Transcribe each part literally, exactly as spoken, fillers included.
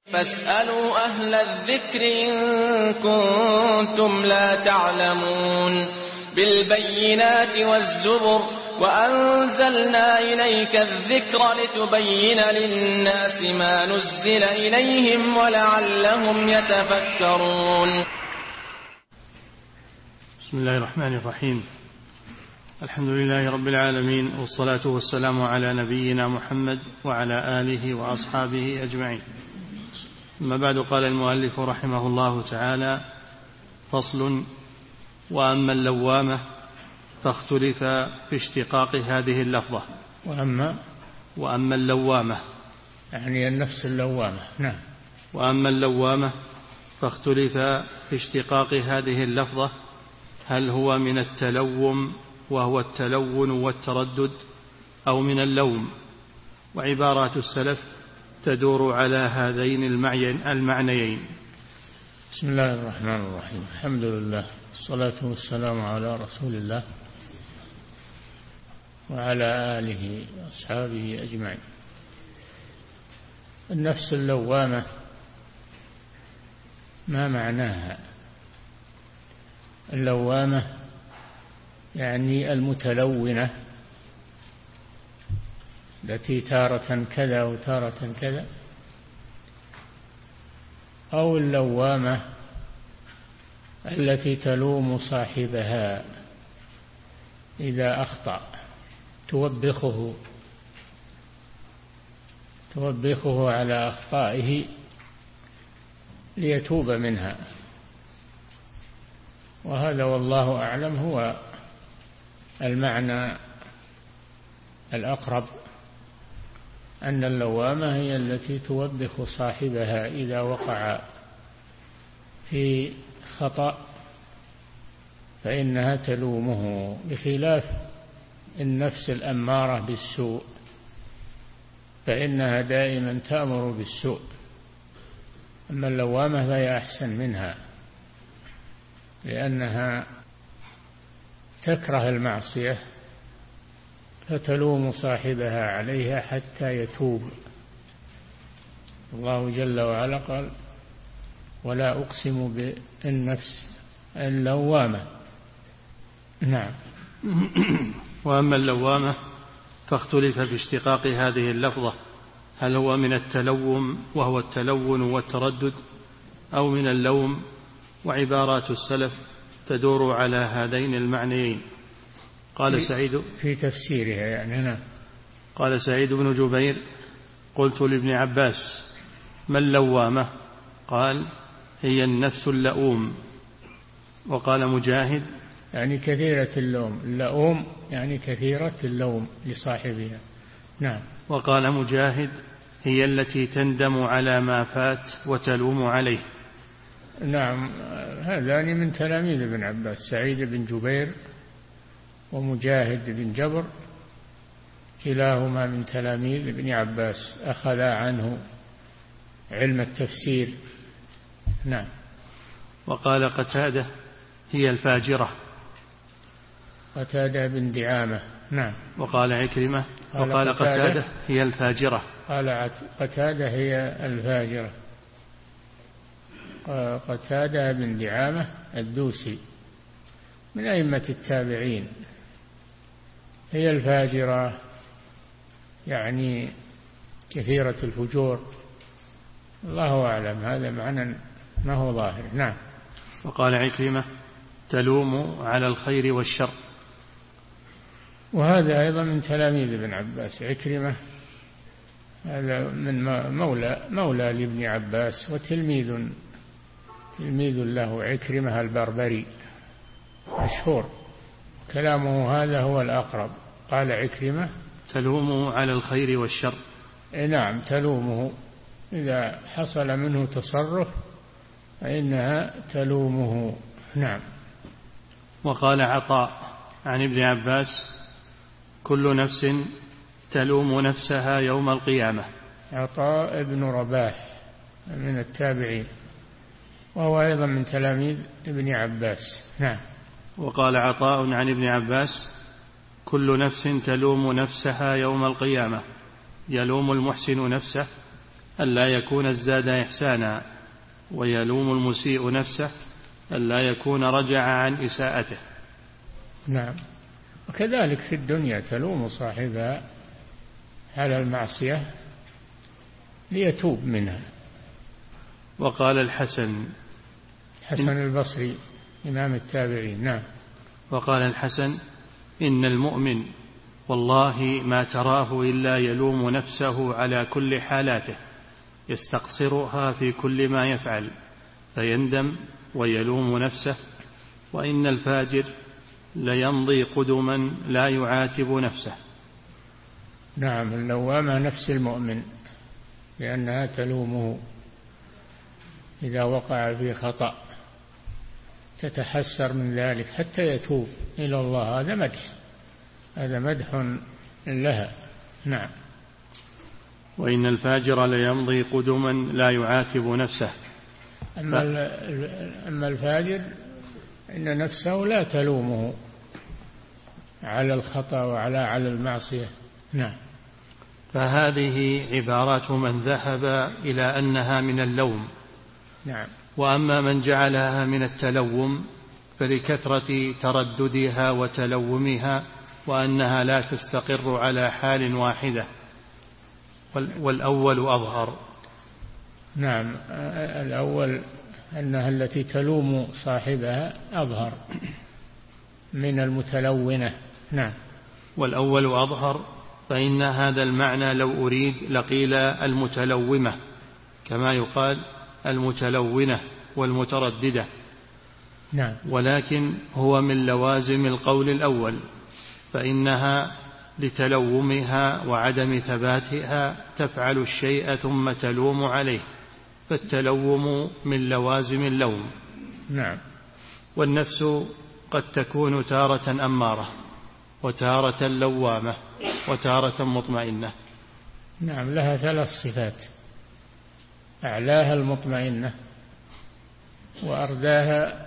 فاسألوا أهل الذكر إن كنتم لا تعلمون بالبينات والزبر وأنزلنا إليك الذكر لتبين للناس ما نزل إليهم ولعلهم يتفكرون. بسم الله الرحمن الرحيم. الحمد لله رب العالمين، والصلاة والسلام على نبينا محمد وعلى آله وأصحابه أجمعين. أما بعد، قال المؤلف رحمه الله تعالى: فصل: وأما اللوامة فاختلف في اشتقاق هذه اللفظة. وأما وأما اللوامة يعني النفس اللوامة. نعم. وأما اللوامة فاختلف في اشتقاق هذه اللفظة، هل هو من التلوم وهو التلون والتردد، أو من اللوم؟ وعبارات السلف تدور على هذين المعنيين. بسم الله الرحمن الرحيم. الحمد لله، والصلاة والسلام على رسول الله وعلى آله وأصحابه أجمعين. النفس اللوامة ما معناها؟ اللوامة يعني المتلونة، التي تارة كذا وتارة كذا، أو اللوامة التي تلوم صاحبها إذا أخطأ، توبخه توبخه على أخطائه ليتوب منها. وهذا والله أعلم هو المعنى الأقرب، أن اللوامة هي التي توبخ صاحبها إذا وقع في خطأ فإنها تلومه، بخلاف النفس الأمارة بالسوء فإنها دائما تأمر بالسوء. أما اللوامة فهي أحسن منها، لأنها تكره المعصية فتلوم صاحبها عليها حتى يتوب. الله جل وعلا قال: ولا أقسم بالنفس اللوامة. نعم. وأما اللوامة فاختلف في اشتقاق هذه اللفظة، هل هو من التلوم وهو التلون والتردد، أو من اللوم؟ وعبارات السلف تدور على هذين المعنيين. قال سعيد في تفسيرها يعني. نعم. قال سعيد بن جبير: قلت لابن عباس: ما اللوامة؟ قال: هي النفس اللؤوم. وقال مجاهد: يعني كثيرة اللوم. اللؤوم يعني كثيرة اللوم لصاحبها. نعم. وقال مجاهد: هي التي تندم على ما فات وتلوم عليه. نعم، هذان من تلاميذ ابن عباس، سعيد بن جبير ومجاهد بن جبر، كلاهما من تلاميذ ابن عباس، أخذا عنه علم التفسير. نعم. وقال قتادة: هي الفاجرة. قتادة بن دعامة. نعم. وقال عكرمة: وقال قتادة: هي الفاجرة. قال قتادة: هي الفاجرة. قتادة بن دعامة الدوسي من أئمة التابعين. هي الفاجرة يعني كثيرة الفجور. الله أعلم، هذا معنى ما هو ظاهر. نعم. وقال عكرمة: تلوم على الخير والشر. وهذا أيضا من تلاميذ ابن عباس. عكرمة هذا من مولى مولى لابن عباس وتلميذ تلميذ له، عكرمة البربري مشهور. كلامه هذا هو الأقرب. قال عكرمة: تلومه على الخير والشر. نعم، تلومه إذا حصل منه تصرف فإنها تلومه. نعم. وقال عطاء عن ابن عباس: كل نفس تلوم نفسها يوم القيامة. عطاء بن رباح من التابعين، وهو أيضا من تلاميذ ابن عباس. نعم. وقال عطاء عن ابن عباس: كل نفس تلوم نفسها يوم القيامة، يلوم المحسن نفسه ألا يكون ازداد إحسانا، ويلوم المسيء نفسه ألا يكون رجع عن إساءته. نعم. وكذلك في الدنيا تلوم صاحبها على المعصية ليتوب منها. وقال الحسن حسن البصري إمام التابعين. نعم. وقال الحسن: إن المؤمن والله ما تراه إلا يلوم نفسه على كل حالاته، يستقصرها في كل ما يفعل فيندم ويلوم نفسه، وإن الفاجر ليمضي قدما لا يعاتب نفسه. نعم. اللوامة نفس المؤمن، لأنها تلومه إذا وقع في خطأ، تتحسر من ذلك حتى يتوب إلى الله. هذا مدح، هذا مدح لها. نعم. وإن الفاجر ليمضي قدما لا يعاتب نفسه. أما, ف... أما الفاجر إن نفسه لا تلومه على الخطأ وعلى على المعصية. نعم. فهذه عبارات من ذهب إلى أنها من اللوم. نعم. وأما من جعلها من التلوم فلكثرة ترددها وتلومها، وأنها لا تستقر على حال واحدة، والأول أظهر. نعم. الأول أنها التي تلوم صاحبها أظهر من المتلونة. نعم. والأول أظهر، فإن هذا المعنى لو أريد لقيل المتلومة، كما يقال المتلونة والمترددة. نعم. ولكن هو من لوازم القول الأول، فإنها لتلومها وعدم ثباتها تفعل الشيء ثم تلوم عليه، فالتلوم من لوازم اللوم. نعم. والنفس قد تكون تارة أمارة، وتارة لوامة، وتارة مطمئنة. نعم. لها ثلاث صفات: أعلاها المطمئنة، وأرداها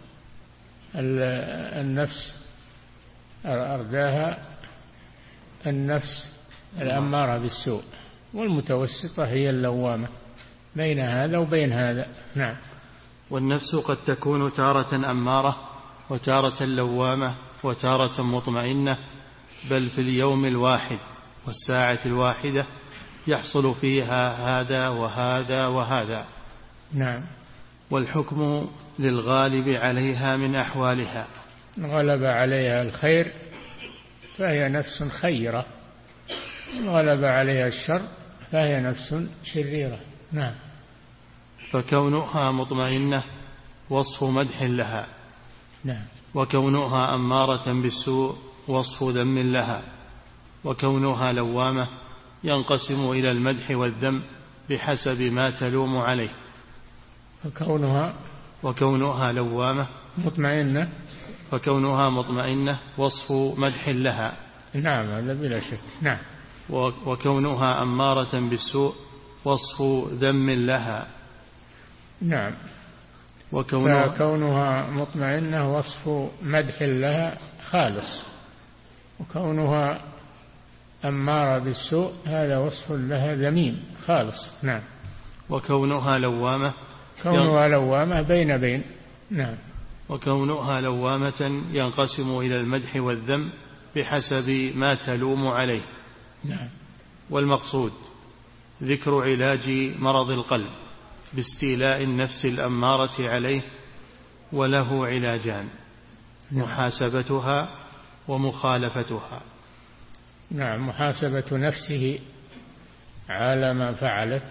النفس أرداها النفس الأمارة بالسوء، والمتوسطة هي اللوامة، بين هذا وبين هذا. نعم. والنفس قد تكون تارة أمارة، وتارة لوامة، وتارة مطمئنة، بل في اليوم الواحد والساعة الواحدة يحصل فيها هذا وهذا وهذا. نعم. والحكم للغالب عليها من أحوالها. غلب عليها الخير فهي نفس خيرة، غلب عليها الشر فهي نفس شريرة. نعم. فكونها مطمئنة وصف مدح لها. نعم. وكونها أمارة بالسوء وصف ذم لها. وكونها لوامة ينقسم إلى المدح والذم بحسب ما تلوم عليه. وكونها وكونها لوامة مطمئنة فكونها مطمئنة وصف مدح لها. نعم، هذا بلا شك. نعم. وكونها أمارة بالسوء وصف ذم لها. نعم. وكونها فكونها مطمئنة وصف مدح لها خالص، وكونها أمارة بالسوء هذا وصف لها ذميم خالص. نعم. وكونها لوامة كونها لوامة بين بين. نعم. وكونها لوامة ينقسم إلى المدح والذم بحسب ما تلوم عليه. نعم. والمقصود ذكر علاج مرض القلب باستيلاء النفس الأمارة عليه، وله علاجان: نعم. محاسبتها ومخالفتها. نعم. محاسبة نفسه على ما فعلت،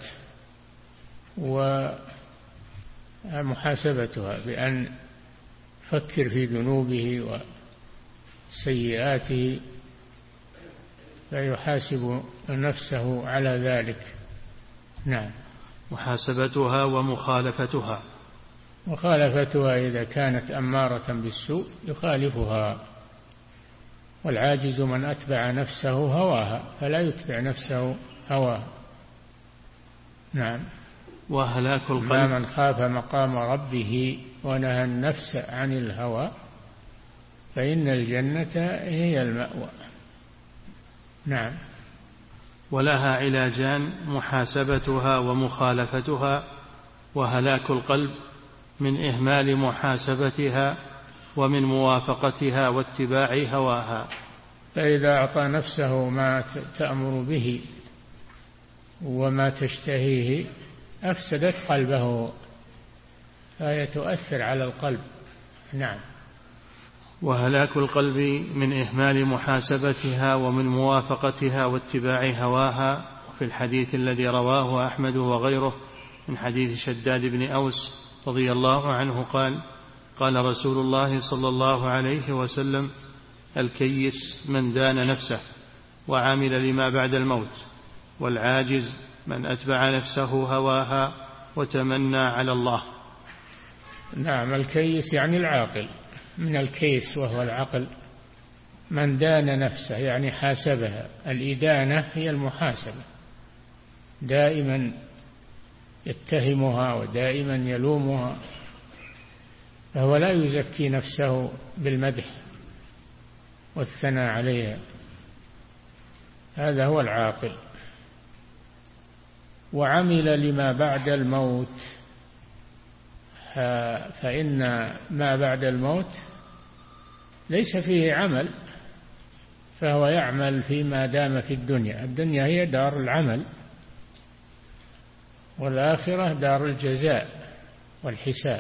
ومحاسبتها بأن فكر في ذنوبه وسيئاته فيحاسب نفسه على ذلك. نعم. محاسبتها ومخالفتها. مخالفتها إذا كانت أمارة بالسوء يخالفها، والعاجز من أتبع نفسه هواها فلا يتبع نفسه هواها. نعم. وهلاك القلب. من خاف مقام ربه ونهى النفس عن الهوى فإن الجنة هي المأوى. نعم. ولها علاجان: محاسبتها ومخالفتها، وهلاك القلب من إهمال محاسبتها ومن موافقتها واتباع هواها. فإذا أعطى نفسه ما تأمر به وما تشتهيه أفسدت قلبه، فهي تؤثر على القلب. نعم. وهلاك القلب من إهمال محاسبتها ومن موافقتها واتباع هواها. في الحديث الذي رواه أحمد وغيره من حديث شداد بن أوس رضي الله عنه قال: قال رسول الله صلى الله عليه وسلم: الكيس من دان نفسه وعمل لما بعد الموت، والعاجز من أتبع نفسه هواها وتمنى على الله. نعم. الكيس يعني العاقل، من الكيس وهو العقل. من دان نفسه يعني حاسبها. الإدانة هي المحاسبة، دائما يتهمها ودائما يلومها، فهو لا يزكي نفسه بالمدح والثناء عليها، هذا هو العاقل. وعمل لما بعد الموت، فإن ما بعد الموت ليس فيه عمل، فهو يعمل فيما دام في الدنيا. الدنيا هي دار العمل، والآخرة دار الجزاء والحساب.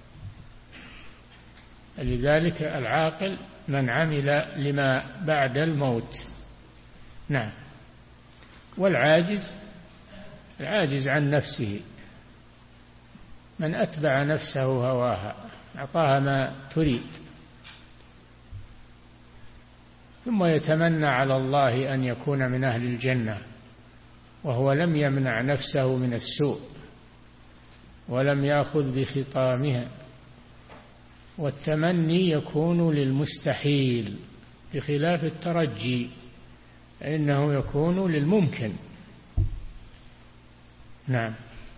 لذلك العاقل من عمل لما بعد الموت. نعم. والعاجز العاجز عن نفسه، من أتبع نفسه هواها، أعطاها ما تريد، ثم يتمنى على الله أن يكون من أهل الجنة، وهو لم يمنع نفسه من السوء ولم يأخذ بخطامها. والتمني يكون للمستحيل بخلاف الترجي، فإنه يكون للممكن. نعم.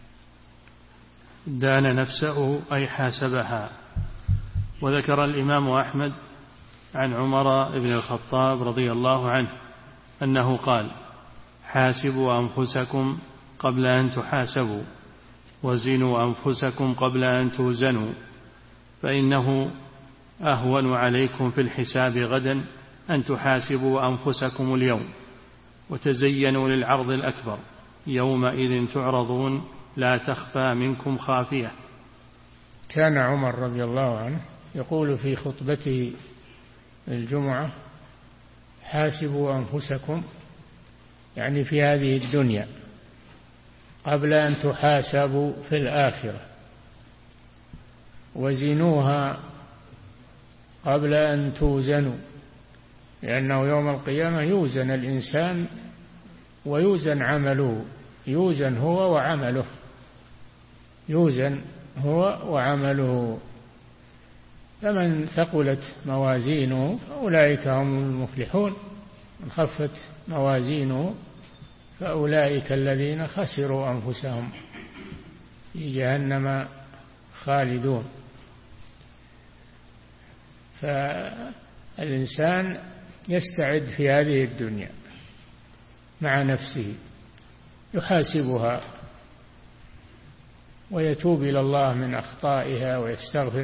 دان نفسه أي حاسبها. وذكر الإمام أحمد عن عمر بن الخطاب رضي الله عنه أنه قال: حاسبوا أنفسكم قبل أن تحاسبوا، وزنوا أنفسكم قبل أن توزنوا، فإنه أهون عليكم في الحساب غدا أن تحاسبوا أنفسكم اليوم، وتزينوا للعرض الأكبر، يومئذ تعرضون لا تخفى منكم خافية. كان عمر رضي الله عنه يقول في خطبته الجمعة: حاسبوا أنفسكم، يعني في هذه الدنيا، قبل أن تحاسبوا في الآخرة، وزنوها قبل أن توزنوا، لأنه يوم القيامة يوزن الإنسان ويوزن عمله، يوزن هو وعمله، يوزن هو وعمله. فمن ثقلت موازينه فأولئك هم المفلحون، من خفت موازينه فأولئك الذين خسروا أنفسهم في جهنم خالدون. فالإنسان يستعد في هذه الدنيا مع نفسه، يحاسبها ويتوب إلى الله من أخطائها ويستغفر،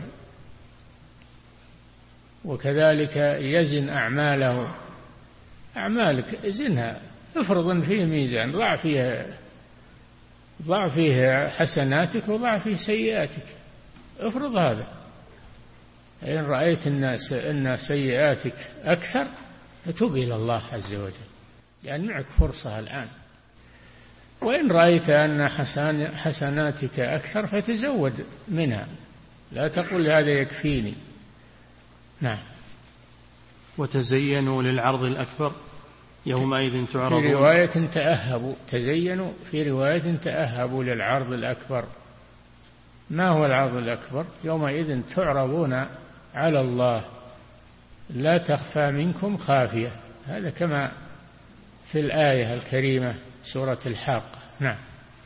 وكذلك يزن أعماله. أعمالك زنها، افرض فيه ميزان، ضع فيها ضع فيه حسناتك وضع فيه سيئاتك، افرض هذا. إن رأيت الناس أن سيئاتك أكثر فتوب إلى الله عز وجل، لأن معك فرصة الآن. وإن رأيت أن حسناتك أكثر فتزود منها، لا تقل هذا يكفيني. نعم. وتزينوا للعرض الأكبر يومئذ تعرضون. في رواية تأهبوا، تزينوا في رواية تأهبوا للعرض الأكبر. ما هو العرض الأكبر؟ يومئذ تعرضون على الله لا تخفى منكم خافية، هذا كما في الآية الكريمة سورة الحاقة. نعم.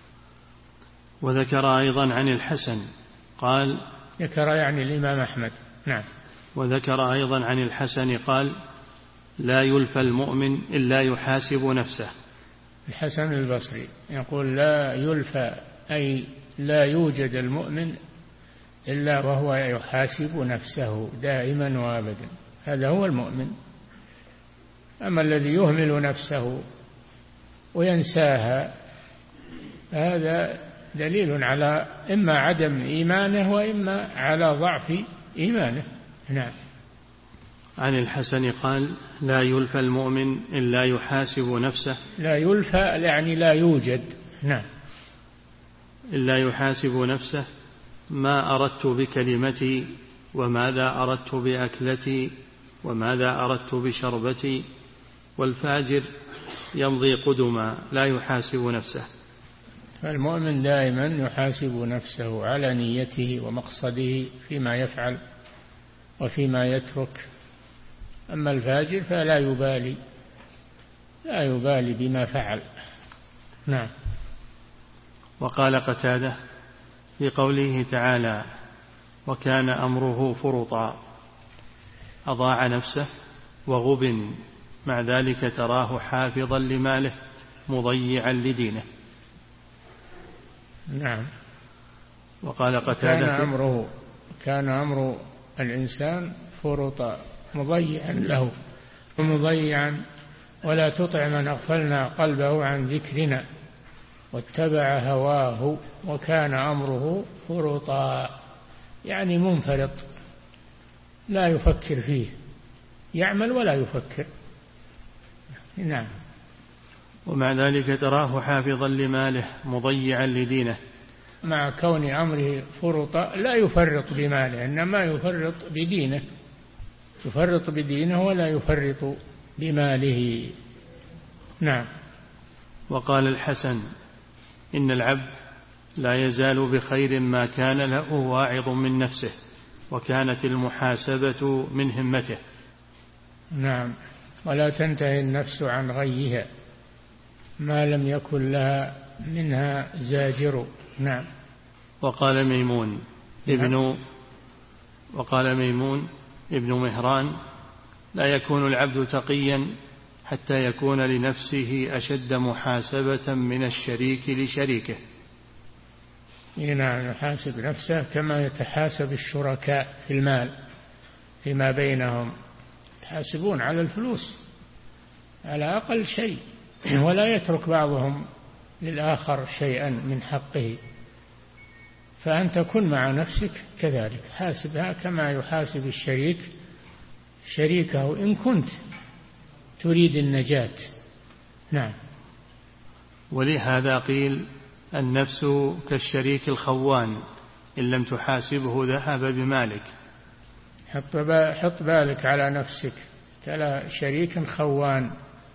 وذكر أيضا عن الحسن قال، ذكر يعني الإمام أحمد. نعم. وذكر أيضا عن الحسن قال: لا يلفى المؤمن إلا يحاسب نفسه، الحسن البصري يقول لا يلفى أي لا يوجد المؤمن إلا وهو يحاسب نفسه دائما وابدا، هذا هو المؤمن. أما الذي يهمل نفسه وينساها هذا دليل على إما عدم إيمانه وإما على ضعف إيمانه. نعم. عن الحسن قال لا يلفى المؤمن إلا يحاسب نفسه. لا يلفى يعني لا يوجد. نعم. إلا يحاسب نفسه ما أردت بكلمتي وماذا أردت بأكلتي وماذا أردت بشربتي. والفاجر يمضي قدما لا يحاسب نفسه. المؤمن دائما يحاسب نفسه على نيته ومقصده فيما يفعل وفيما يترك. أما الفاجر فلا يبالي لا يبالي بما فعل. نعم. وقال قتادة في قوله تعالى وكان أمره فرطا أضاع نفسه وغبن، مع ذلك تراه حافظا لماله مضيعا لدينه. نعم. وقال قتادة كان أمره كان أمر الإنسان فرطا مضيعا له ومضيعا ولا تطع من أغفلنا قلبه عن ذكرنا واتبع هواه وكان أمره فرطا، يعني منفرط لا يفكر فيه، يعمل ولا يفكر. نعم. ومع ذلك تراه حافظا لماله مضيعا لدينه، مع كون أمره فرطا لا يفرط بماله إنما يفرط بدينه، يفرط بدينه ولا يفرط بماله. نعم. وقال الحسن إن العبد لا يزال بخير ما كان له واعظ من نفسه وكانت المحاسبة من همته. نعم. ولا تنتهي النفس عن غيها ما لم يكن لها منها زاجر. نعم. وقال ميمون ابن وقال ميمون ابن مهران لا يكون العبد تقيا حتى يكون لنفسه أشد محاسبة من الشريك لشريكه. نعم. يحاسب نفسه كما يتحاسب الشركاء في المال فيما بينهم، يحاسبون على الفلوس على أقل شيء ولا يترك بعضهم للآخر شيئا من حقه. فأنت كن مع نفسك كذلك، حاسبها كما يحاسب الشريك شريكه إن كنت تريد النجاة. نعم. ولهذا قيل النفس كالشريك الخوان إن لم تحاسبه ذهب بمالك. حط بالك على نفسك كلا شريك خوان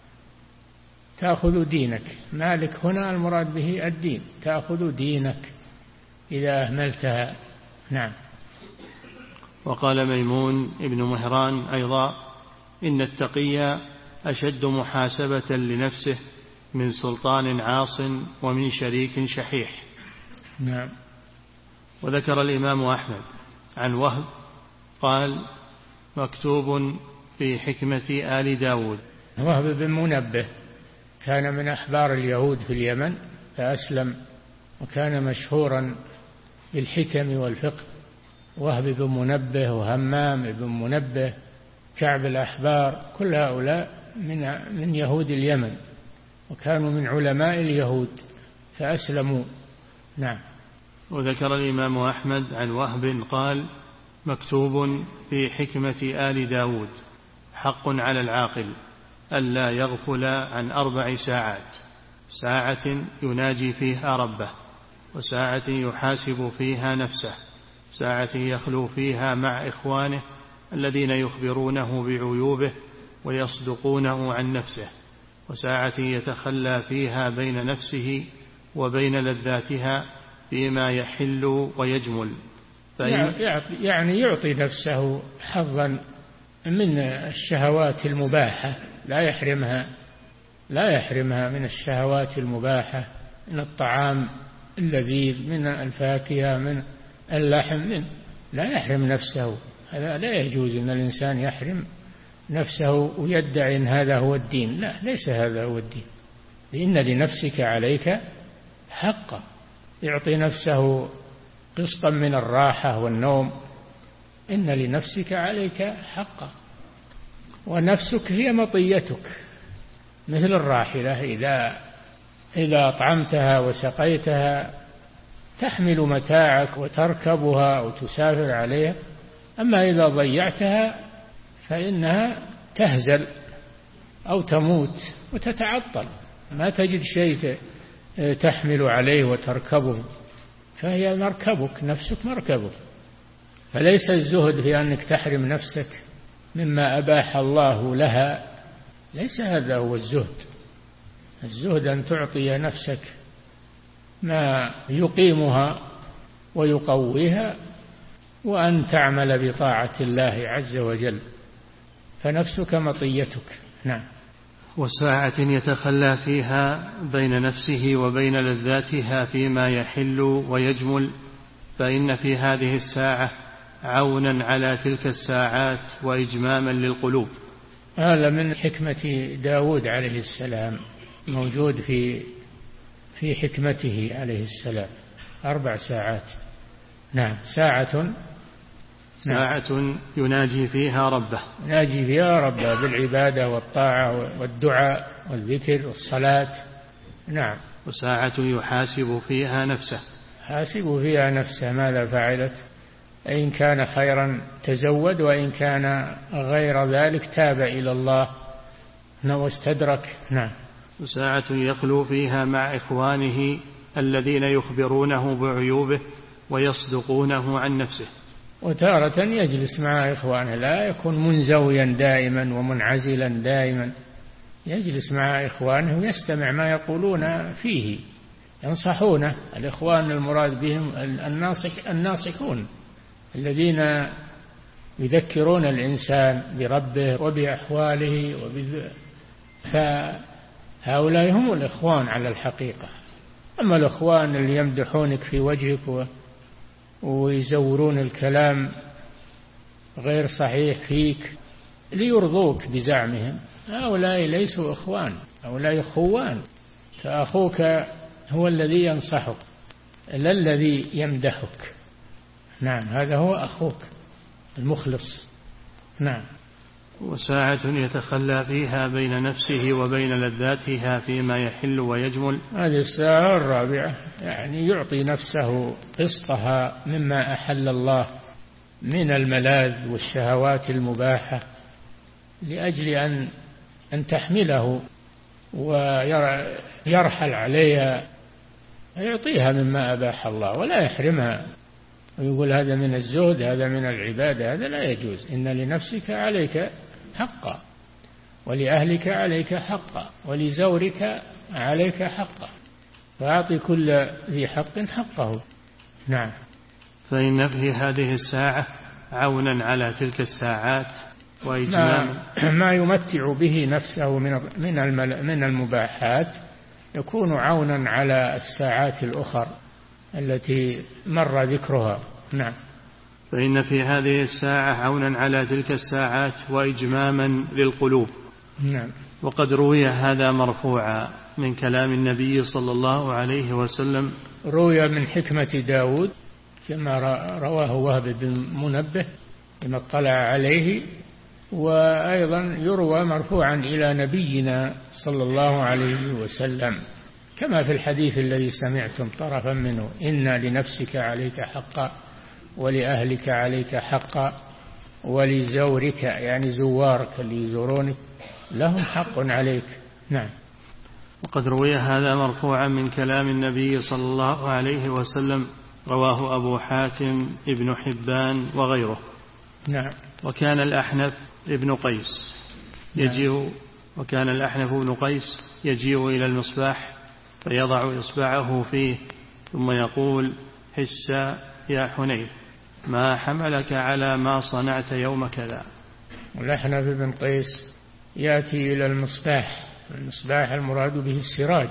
تأخذ دينك. مالك هنا المراد به الدين، تأخذ دينك إذا أهملتها. نعم. وقال ميمون ابن مهران أيضا إن التقي أشد محاسبة لنفسه من سلطان عاص ومن شريك شحيح. نعم. وذكر الإمام أحمد عن وهب قال مكتوب في حكمة آل داود. وهب بن منبه كان من أحبار اليهود في اليمن فأسلم وكان مشهورا بالحكم والفقه. وهب بن منبه وهمام بن منبه كعب الأحبار كل هؤلاء من من يهود اليمن وكانوا من علماء اليهود فأسلموا. نعم. وذكر الإمام أحمد عن وهب قال مكتوب في حكمة آل داود حق على العاقل ألا يغفل عن أربع ساعات: ساعة يناجي فيها ربه، وساعة يحاسب فيها نفسه، ساعة يخلو فيها مع إخوانه الذين يخبرونه بعيوبه ويصدقونه عن نفسه، وساعة يتخلى فيها بين نفسه وبين لذاتها فيما يحل ويجمل. يعني يعطي نفسه حظا من الشهوات المباحة، لا يحرمها لا يحرمها من الشهوات المباحة، من الطعام اللذيذ، من الفاكهة، من اللحم، من لا يحرم نفسه. هذا لا يجوز أن الإنسان يحرم نفسه ويدعي أن هذا هو الدين. لا، ليس هذا هو الدين. إن لنفسك عليك حقا، يعطي نفسه قسطا من الراحة والنوم. إن لنفسك عليك حقا، ونفسك هي مطيتك مثل الراحلة، إذا إذا أطعمتها وسقيتها تحمل متاعك وتركبها وتسافر عليها. أما إذا ضيعتها فإنها تهزل أو تموت وتتعطل، ما تجد شيء تحمل عليه وتركبه، فهي مركبك، نفسك مركبك. فليس الزهد في أنك تحرم نفسك مما أباح الله لها، ليس هذا هو الزهد. الزهد أن تعطي نفسك ما يقيمها ويقويها، وأن تعمل بطاعة الله عز وجل، فنفسك مطيتك. نعم. وساعة يتخلى فيها بين نفسه وبين لذاتها فيما يحل ويجمل، فإن في هذه الساعة عونا على تلك الساعات وإجماما للقلوب. هذا من حكمة داود عليه السلام، موجود في في حكمته عليه السلام. أربع ساعات. نعم. ساعة ساعة يناجي فيها ربه، يناجي فيها ربه بالعبادة والطاعة والدعاء والذكر والصلاة. نعم. وساعة يحاسب فيها نفسه، حاسب فيها نفسه ماذا فعلت، إن كان خيرا تزود، وإن كان غير ذلك تاب إلى الله واستدرك. نعم. وساعة يخلو فيها مع إخوانه الذين يخبرونه بعيوبه ويصدقونه عن نفسه. وتارة يجلس مع إخوانه، لا يكون منزويا دائما ومنعزلا دائما، يجلس مع إخوانه ويستمع ما يقولون فيه، ينصحونه. الإخوان المراد بهم الناصح الناصحون الذين يذكرون الإنسان بربه وبأحواله وبذ... فهؤلاء هم الإخوان على الحقيقة. أما الإخوان اللي يمدحونك في وجهك و... ويزورون الكلام غير صحيح فيك ليرضوك بزعمهم، هؤلاء ليسوا إخوان، هؤلاء خوان. فأخوك هو الذي ينصحك لا الذي يمدحك. نعم. هذا هو أخوك المخلص. نعم. وساعة يتخلى فيها بين نفسه وبين لذاتها فيما يحل ويجمل. هذه الساعة الرابعة، يعني يعطي نفسه قسطها مما أحل الله من الملاذ والشهوات المباحة، لأجل أن أن تحمله ويرحل عليها، يعطيها مما أباح الله ولا يحرمها ويقول هذا من الزهد، هذا من العبادة، هذا لا يجوز. إن لنفسك عليك حقا، ولأهلك عليك حقا، ولزورك عليك حقا، فأعطي كل ذي حق حقه. نعم. فإن في هذه الساعة عونا على تلك الساعات وإجماما ما, ما يمتع به نفسه من من المباحات يكون عونا على الساعات الأخرى التي مر ذكرها. نعم. فإن في هذه الساعة عونا على تلك الساعات وإجماما للقلوب. نعم. وقد روي هذا مرفوعا من كلام النبي صلى الله عليه وسلم. روي من حكمة داود كما رواه وهب بن منبه لما اطلع عليه، وأيضا يروى مرفوعا إلى نبينا صلى الله عليه وسلم كما في الحديث الذي سمعتم طرفا منه: إن لنفسك عليك حقا، ولأهلك عليك حقا، ولزورك يعني زوارك اللي يزورونك لهم حق عليك. نعم. وقد روي هذا مرفوعا من كلام النبي صلى الله عليه وسلم، رواه أبو حاتم ابن حبان وغيره. نعم. وكان الأحنف ابن قيس يجيء وكان الأحنف ابن قيس يجيء إلى المصباح فيضع إصبعه فيه ثم يقول: حس يا حنيف، ما حملك على ما صنعت يوم كذا. والأحنف بن قيس يأتي إلى المصباح، المصباح المراد به السراج،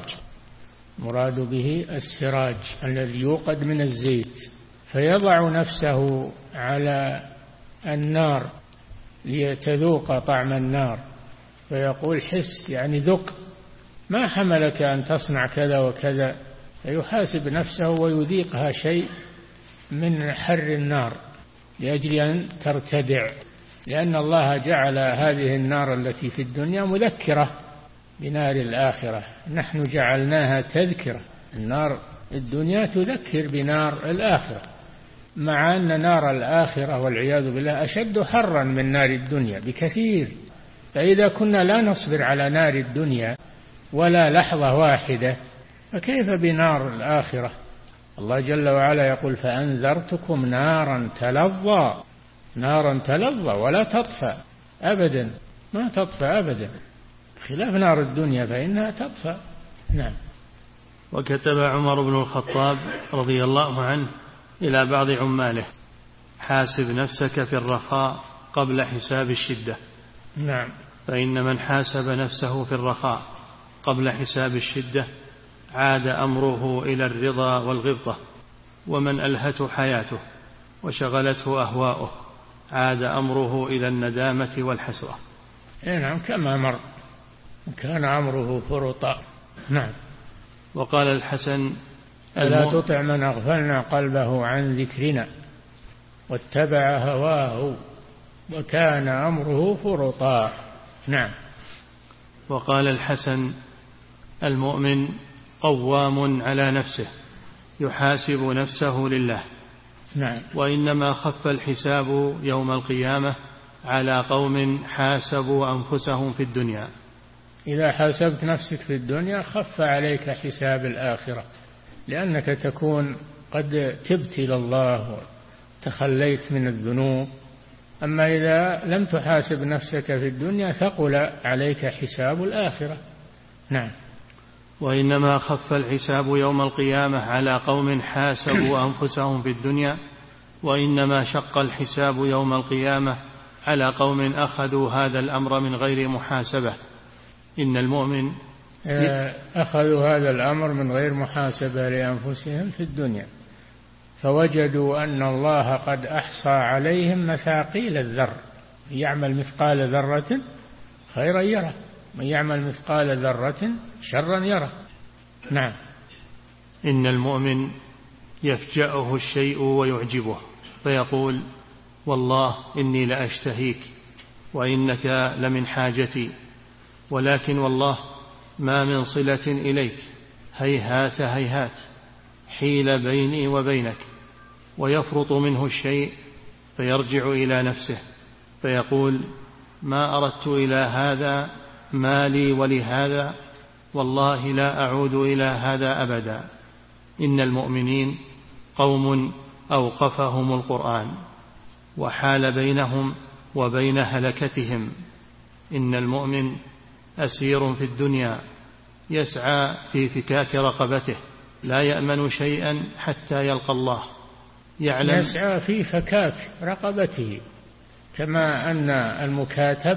مراد به السراج الذي يوقد من الزيت، فيضع نفسه على النار ليتذوق طعم النار، فيقول: حس يعني ذق ما حملك أن تصنع كذا وكذا، يحاسب نفسه ويذيقها شيء من حر النار لأجل أن ترتدع، لأن الله جعل هذه النار التي في الدنيا مذكرة بنار الآخرة. نحن جعلناها تذكرة، النار الدنيا تذكر بنار الآخرة، مع أن نار الآخرة والعياذ بالله أشد حرا من نار الدنيا بكثير. فإذا كنا لا نصبر على نار الدنيا ولا لحظة واحدة، فكيف بنار الآخرة؟ الله جل وعلا يقول فأنذرتكم نارا تلظى، نارا تلظى ولا تطفى أبدا، ما تطفى أبدا، خلاف نار الدنيا فإنها تطفى. نعم. وكتب عمر بن الخطاب رضي الله عنه إلى بعض عماله: حاسب نفسك في الرخاء قبل حساب الشدة. نعم. فإن من حاسب نفسه في الرخاء قبل حساب الشدة عاد أمره إلى الرضا والغبطة، ومن ألهته حياته وشغلته أهواؤه عاد أمره إلى الندامة والحسرة. نعم كما مر، كان أمره فرطا. نعم. وقال الحسن: ألا تطع من أغفلنا قلبه عن ذكرنا واتبع هواه وكان أمره فرطا. نعم. وقال الحسن: المؤمن قوام على نفسه يحاسب نفسه لله. نعم. وإنما خف الحساب يوم القيامة على قوم حاسبوا أنفسهم في الدنيا. إذا حاسبت نفسك في الدنيا خف عليك حساب الآخرة، لأنك تكون قد تبت إلى الله وتخليت من الذنوب. أما إذا لم تحاسب نفسك في الدنيا ثقل عليك حساب الآخرة. نعم. وإنما خف الحساب يوم القيامة على قوم حاسبوا أنفسهم في الدنيا، وإنما شق الحساب يوم القيامة على قوم أخذوا هذا الأمر من غير محاسبة. إن المؤمن أخذوا هذا الأمر من غير محاسبة لأنفسهم في الدنيا، فوجدوا أن الله قد أحصى عليهم مثاقيل الذر، يعمل مثقال ذرة خيرا يره، من يعمل مثقال ذرة شرا يره. نعم. إن المؤمن يفجأه الشيء ويعجبه فيقول: والله إني لأشتهيك وإنك لمن حاجتي، ولكن والله ما من صلة إليك، هيهات هيهات حيل بيني وبينك. ويفرط منه الشيء فيرجع إلى نفسه فيقول: ما أردت إلى هذا مالي ولهذا، والله لا أعود إلى هذا أبدا. إن المؤمنين قوم أوقفهم القرآن وحال بينهم وبين هلكتهم. إن المؤمن أسير في الدنيا يسعى في فكاك رقبته، لا يأمن شيئا حتى يلقى الله. يعلم يسعى في فكاك رقبته، كما أن المكاتب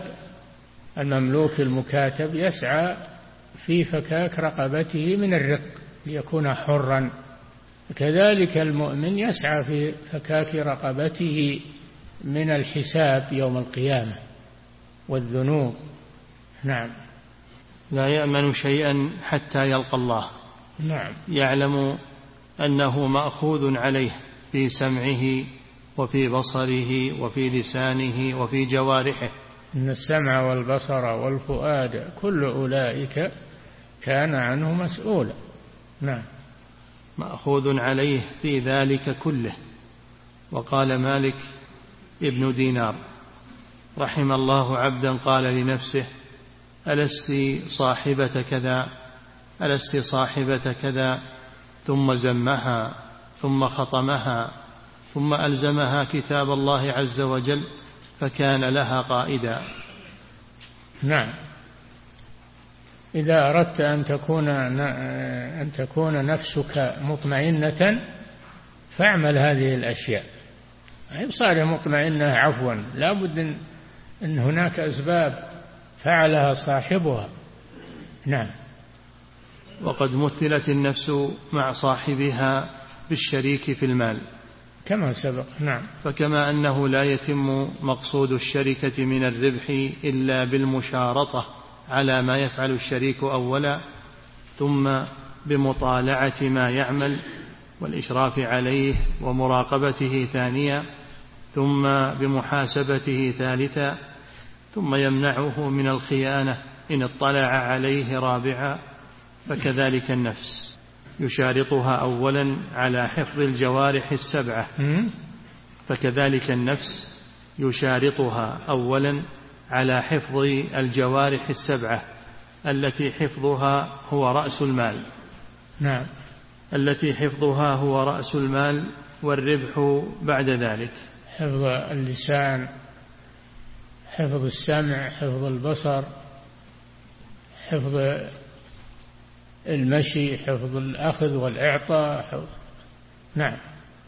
المملوك المكاتب يسعى في فكاك رقبته من الرق ليكون حرا، كذلك المؤمن يسعى في فكاك رقبته من الحساب يوم القيامة والذنوب. نعم. لا يأمن شيئا حتى يلقى الله. نعم. يعلم أنه مأخوذ عليه في سمعه وفي بصره وفي لسانه وفي جوارحه. إن السمع والبصر والفؤاد كل أولئك كان عنه مسؤولا. نعم. مأخوذ عليه في ذلك كله. وقال مالك ابن دينار رحم الله عبدا قال لنفسه: ألست صاحبة كذا ألست صاحبة كذا، ثم زمها ثم خطمها ثم ألزمها كتاب الله عز وجل فكان لها قائدا. نعم. إذا أردت أن تكون أن تكون نفسك مطمئنة فاعمل هذه الأشياء. هي صار مطمئنة عفوا، لا بد أن هناك أسباب فعلها صاحبها. نعم. وقد مثلت النفس مع صاحبها بالشريك في المال كما سبق. نعم. فكما أنه لا يتم مقصود الشركة من الربح إلا بالمشارطة على ما يفعل الشريك أولا، ثم بمطالعة ما يعمل والإشراف عليه ومراقبته ثانيا، ثم بمحاسبته ثالثا، ثم يمنعه من الخيانة إن اطلع عليه رابعا. فكذلك النفس يشارطها أولا على حفظ الجوارح السبعة فكذلك النفس يشارطها أولا على حفظ الجوارح السبعة التي حفظها هو رأس المال. نعم. التي حفظها هو رأس المال والربح بعد ذلك. حفظ اللسان، حفظ السمع، حفظ البصر، حفظ المشي، حفظ الأخذ والإعطاء. حفظ. نعم.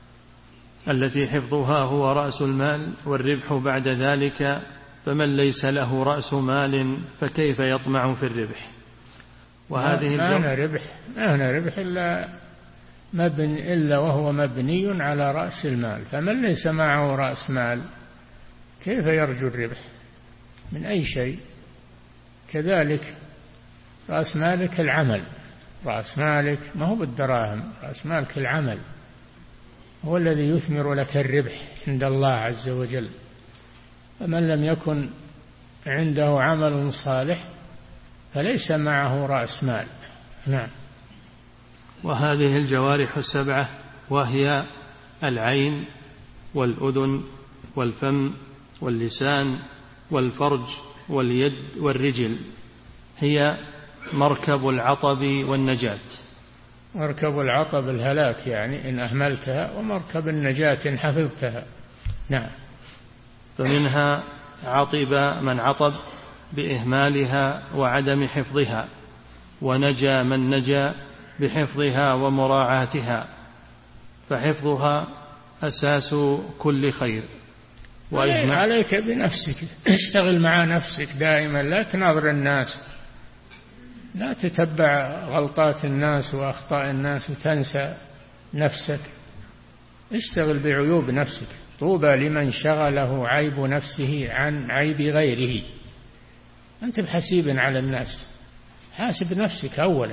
التي حفظها هو رأس المال والربح بعد ذلك. فمن ليس له رأس مال فكيف يطمع في الربح؟ وهذه ما هنا ربح ما هنا ربح إلا مبني إلا وهو مبني على رأس المال. فمن ليس معه رأس مال كيف يرجو الربح من أي شيء؟ كذلك رأس مالك العمل، رأس مالك ما هو بالدراهم، رأس مالك العمل هو الذي يثمر لك الربح عند الله عز وجل. فمن لم يكن عنده عمل صالح فليس معه رأس مال. نعم. وهذه الجوارح السبعة وهي العين والأذن والفم واللسان والفرج واليد والرجل هي مركب العطب والنجاة. مركب العطب الهلاك يعني إن أهملتها، ومركب النجاة إن حفظتها. نعم. فمنها عطب من عطب بإهمالها وعدم حفظها، ونجا من نجا بحفظها ومراعاتها. فحفظها أساس كل خير. عليك بنفسك، اشتغل مع نفسك دائما، لا تناظر الناس، لا تتبع غلطات الناس وأخطاء الناس وتنسى نفسك. اشتغل بعيوب نفسك. طوبى لمن شغله عيب نفسه عن عيب غيره. أنت بحسيب على الناس، حاسب نفسك أولا.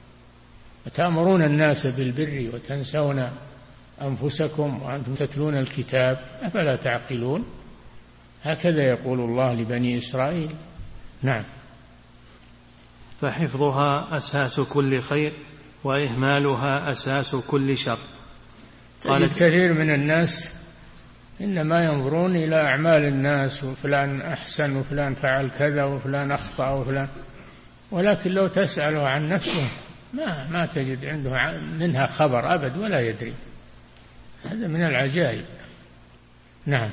وتأمرون الناس بالبر وتنسون أنفسكم وأنتم تتلون الكتاب أفلا تعقلون؟ هكذا يقول الله لبني إسرائيل. نعم. فحفظها أساس كل خير وإهمالها أساس كل شر. قالت كثير من الناس إنما ينظرون إلى أعمال الناس، وفلان أحسن وفلان فعل كذا وفلان أخطأ وفلان، ولكن لو تسأله عن نفسه ما ما تجد عنده منها خبر أبد ولا يدري. هذا من العجائب. نعم.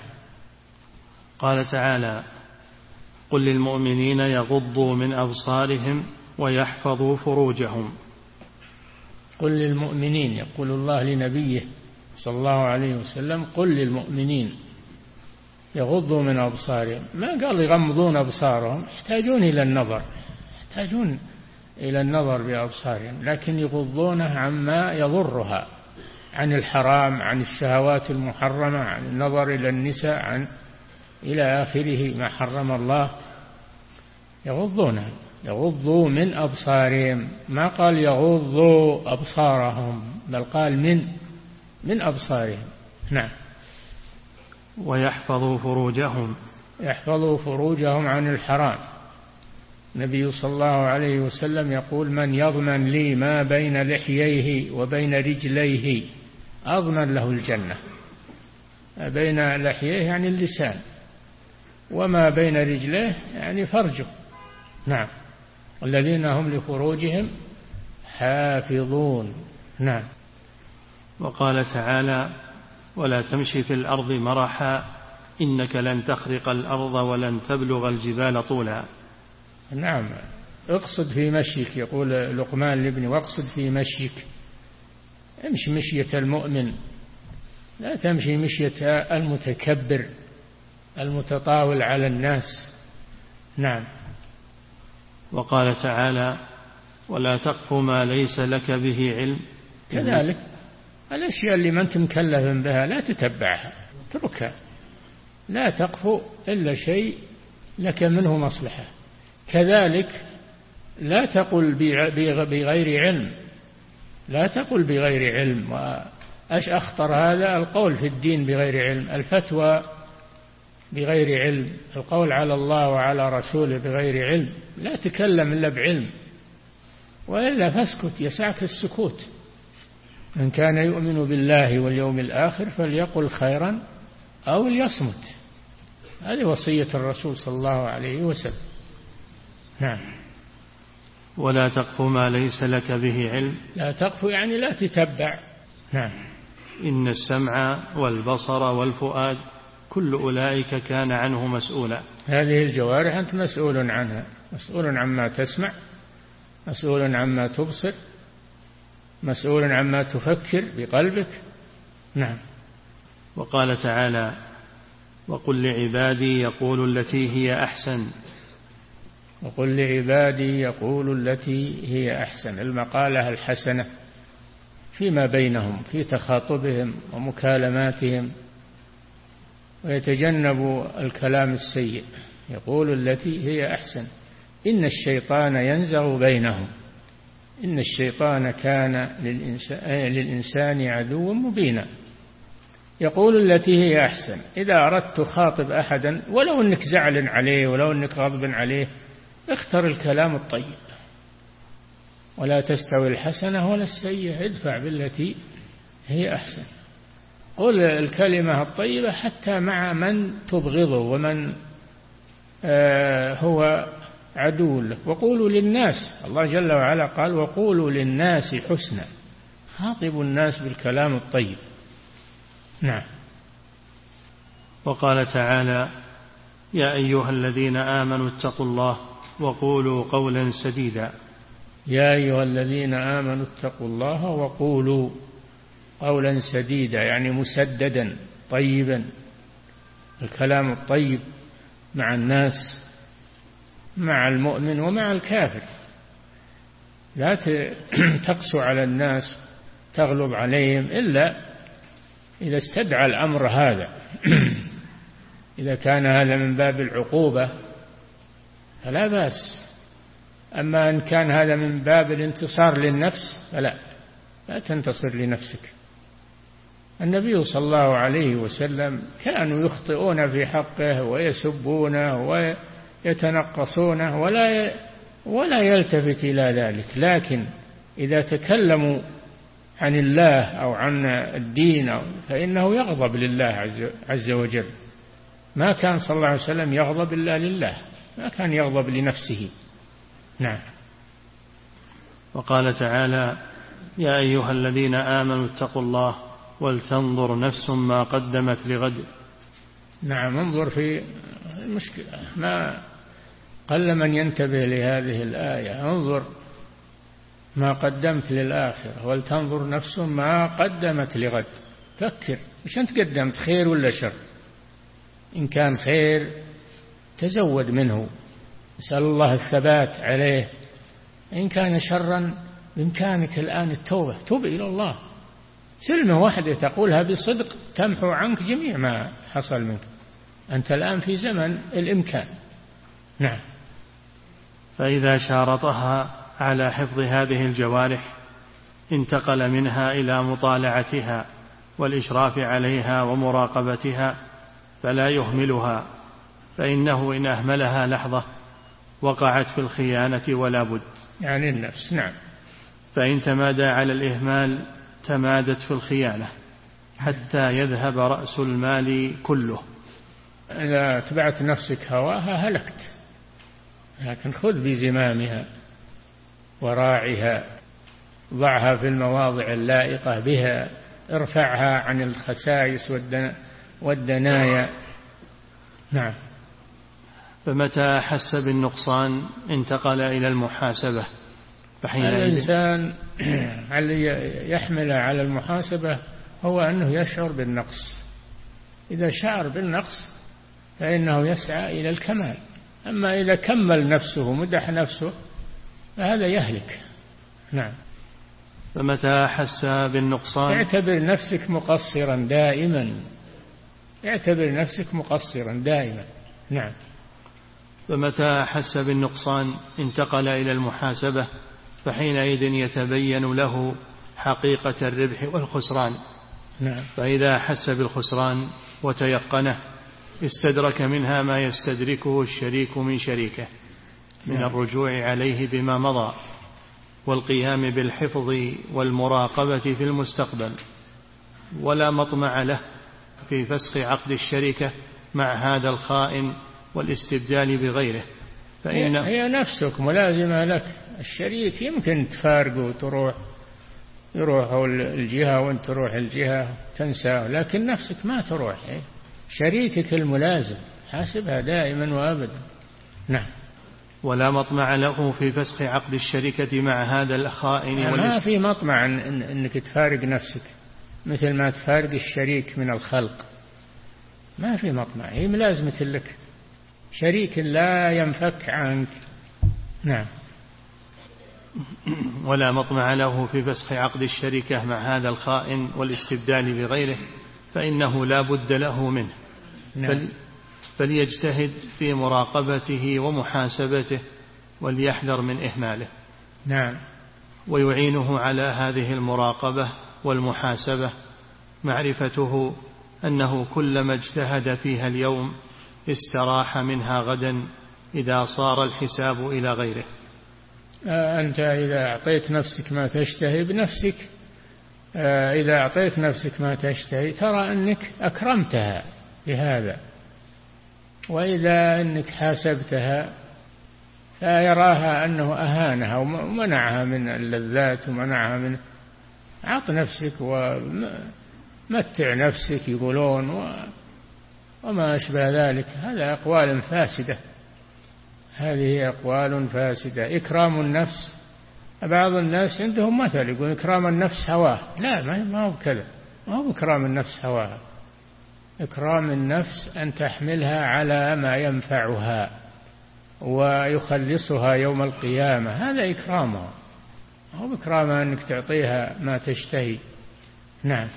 قال تعالى: قل للمؤمنين يغضوا من أبصارهم ويحفظوا فروجهم. قل للمؤمنين، يقول الله لنبيه صلى الله عليه وسلم: قل للمؤمنين يغضوا من أبصارهم. ما قال يغمضون أبصارهم، يحتاجون إلى النظر، يحتاجون إلى النظر بأبصارهم، لكن يغضونها عما يضرها، عن الحرام، عن الشهوات المحرمة، عن النظر إلى النساء، عن إلى آخره ما حرم الله. يغضونها، يغضوا من أبصارهم. ما قال يغضوا أبصارهم، بل قال من من أبصارهم. نعم. ويحفظوا فروجهم. يحفظوا فروجهم عن الحرام. النبي صلى الله عليه وسلم يقول: من يضمن لي ما بين لحييه وبين رجليه أضمن له الجنة. ما بين لحييه يعني اللسان، وما بين رجليه يعني فرجه. نعم. والذين هم لفروجهم حافظون. نعم. وقال تعالى: ولا تمشي في الأرض مرحا إنك لن تخرق الأرض ولن تبلغ الجبال طولا. نعم. اقصد في مشيك، يقول لقمان لابنه: واقصد في مشيك، امشي مشية المؤمن، لا تمشي مشية المتكبر المتطاول على الناس. نعم. وقال تعالى: ولا تقف ما ليس لك به علم. كذلك الأشياء اللي ما أنت مكلف بها لا تتبعها، اتركها. لا تقف إلا شيء لك منه مصلحة. كذلك لا تقل بغير علم، لا تقل بغير علم. وأش أخطر هذا القول في الدين بغير علم، الفتوى بغير علم، القول على الله وعلى رسوله بغير علم. لا تكلم إلا بعلم، وإلا فاسكت، يسعك السكوت. من كان يؤمن بالله واليوم الآخر فليقل خيرا أو ليصمت. هذه وصية الرسول صلى الله عليه وسلم. نعم. ولا تقف ما ليس لك به علم. لا تقف يعني لا تتبع. نعم. إن السمع والبصر والفؤاد كل أولئك كان عنه مسؤولا. هذه الجوارح أنت مسؤول عنها، مسؤول عما تسمع، مسؤول عما تبصر، مسؤول عما تفكر بقلبك. نعم. وقال تعالى: وقل لعبادي يقول التي هي أحسن. وقل لعبادي يقول التي هي أحسن، المقالة الحسنة فيما بينهم في تخاطبهم ومكالماتهم، ويتجنب الكلام السيء. يقول التي هي أحسن. إن الشيطان ينزغ بينهم، إن الشيطان كان للإنسان عدوا مبينا. يقول التي هي أحسن. إذا أردت تخاطب أحدا ولو أنك زعل عليه ولو أنك غضب عليه، اختر الكلام الطيب. ولا تستوي الحسنة ولا السيئة، ادفع بالتي هي أحسن. قل الكلمة الطيبة حتى مع من تبغضه ومن آه هو عدو له. وقولوا للناس، الله جل وعلا قال: وقولوا للناس حسنا. خاطبوا الناس بالكلام الطيب. نعم. وقال تعالى: يا أيها الذين آمنوا اتقوا الله وقولوا قولا سديدا. يا أيها الذين آمنوا اتقوا الله وقولوا قولا سديدا، يعني مسددا طيبا. الكلام الطيب مع الناس، مع المؤمن ومع الكافر. لا تقسو على الناس تغلب عليهم إلا إذا استدعى الأمر هذا. إذا كان هذا من باب العقوبة فلا بأس، أما إن كان هذا من باب الانتصار للنفس فلا، لا تنتصر لنفسك. النبي صلى الله عليه وسلم كانوا يخطئون في حقه ويسبونه ويتنقصونه ولا ولا يلتفت إلى ذلك، لكن إذا تكلموا عن الله أو عن الدين فإنه يغضب لله عز وجل. ما كان صلى الله عليه وسلم يغضب إلا لله، ما كان يغضب لنفسه. نعم. وقال تعالى: يا أيها الذين آمنوا اتقوا الله ولتنظر نفس ما قدمت لغد. نعم. انظر في المشكلة، ما قل من ينتبه لهذه الآية. انظر ما قدمت للآخرة، ولتنظر نفس ما قدمت لغد. فكر، مش أنت قدمت خير ولا شر؟ إن كان خير تزود منه، اسأل الله الثبات عليه. إن كان شرا بإمكانك الآن التوبة، توب إلى الله. كلمة واحدة تقولها بصدق تمحو عنك جميع ما حصل منك. أنت الآن في زمن الإمكان. نعم. فإذا شارطها على حفظ هذه الجوارح انتقل منها إلى مطالعتها والإشراف عليها ومراقبتها، فلا يهملها، فإنه إن أهملها لحظة وقعت في الخيانة ولا بد. يعني النفس. نعم. فإن تمادى على الإهمال تمادت في الخيانة حتى يذهب رأس المال كله. إذا اتبعت نفسك هواها هلكت، لكن خذ بزمامها وراعها، ضعها في المواضع اللائقة بها، ارفعها عن الخسائس والدنايا. نعم. فمتى أحس بالنقصان انتقل إلى المحاسبة. الإنسان الذي يحمل على المحاسبة هو أنه يشعر بالنقص. إذا شعر بالنقص فإنه يسعى إلى الكمال. أما إذا كمل نفسه مدح نفسه فهذا يهلك. نعم. فمتى أحس بالنقصان اعتبر نفسك مقصرا دائما، اعتبر نفسك مقصرا دائما. نعم. فمتى أحس بالنقصان انتقل إلى المحاسبة، فحينئذ يتبين له حقيقة الربح والخسران. نعم. فإذا أحس بالخسران وتيقنه استدرك منها ما يستدركه الشريك من شريكه من نعم. الرجوع عليه بما مضى والقيام بالحفظ والمراقبة في المستقبل، ولا مطمع له في فسخ عقد الشركة مع هذا الخائن والاستبدال بغيره، فإن هي نفسك ملازمة لك. الشريك يمكن تفارقه وتروح يروح الجهة وانت تروح الجهة تنساه، لكن نفسك ما تروح. شريكك الملازم حاسبها دائما وأبدا. نعم. ولا مطمع له في فسخ عقد الشركة مع هذا الخائن. ما في مطمع إن انك تفارق نفسك مثل ما تفارق الشريك من الخلق، ما في مطمع، هي ملازمة لك، شريك لا ينفك عنك. نعم. ولا مطمع له في فسخ عقد الشركة مع هذا الخائن والاستبدال بغيره، فإنه لا بد له منه. نعم. فليجتهد في مراقبته ومحاسبته وليحذر من إهماله. نعم. ويعينه على هذه المراقبة والمحاسبة معرفته أنه كلما اجتهد فيها اليوم استراح منها غدا إذا صار الحساب إلى غيره. أنت إذا أعطيت نفسك ما تشتهي بنفسك، إذا أعطيت نفسك ما تشتهي ترى أنك أكرمتها بهذا، وإذا أنك حاسبتها فيراها أنه أهانها ومنعها من اللذات ومنعها من عط نفسك ومتع نفسك يقولون وما أشبه ذلك. هذا أقوال فاسدة، هذه أقوال فاسدة. إكرام النفس، بعض الناس عندهم مثل يقول إكرام النفس هواه. لا، ما هو كذا، ما هو إكرام النفس هواها. إكرام النفس أن تحملها على ما ينفعها ويخلصها يوم القيامة، هذا إكرامها، هو إكرامها أنك تعطيها ما تشتهي. نعم.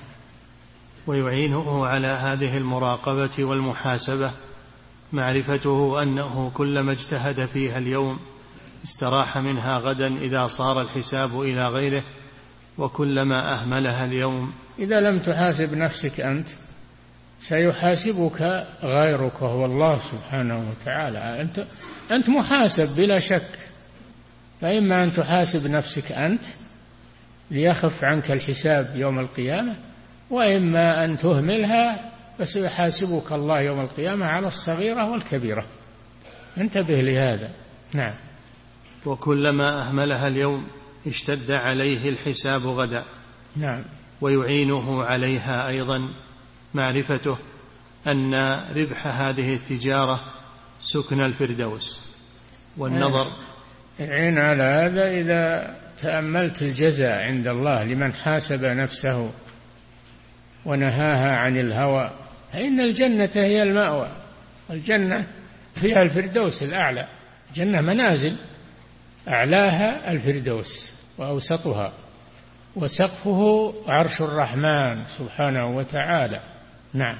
ويعينه على هذه المراقبة والمحاسبة معرفته أنه كلما اجتهد فيها اليوم استراح منها غدا إذا صار الحساب إلى غيره، وكلما أهملها اليوم. إذا لم تحاسب نفسك أنت سيحاسبك غيرك وهو الله سبحانه وتعالى. أنت, أنت محاسب بلا شك، فإما أن تحاسب نفسك أنت ليخف عنك الحساب يوم القيامة، وإما أن تهملها فسيحاسبك الله يوم القيامة على الصغيرة والكبيرة. انتبه لهذا. نعم. وكلما أهملها اليوم اشتد عليه الحساب غدا. نعم. ويعينه عليها أيضا معرفته أن ربح هذه التجارة سكن الفردوس والنظر. يعين على هذا إذا تأملت الجزاء عند الله لمن حاسب نفسه ونهاها عن الهوى، فإن الجنة هي المأوى، الجنة فيها الفردوس الأعلى، الجنة منازل أعلاها الفردوس وأوسطها وسقفه عرش الرحمن سبحانه وتعالى. نعم.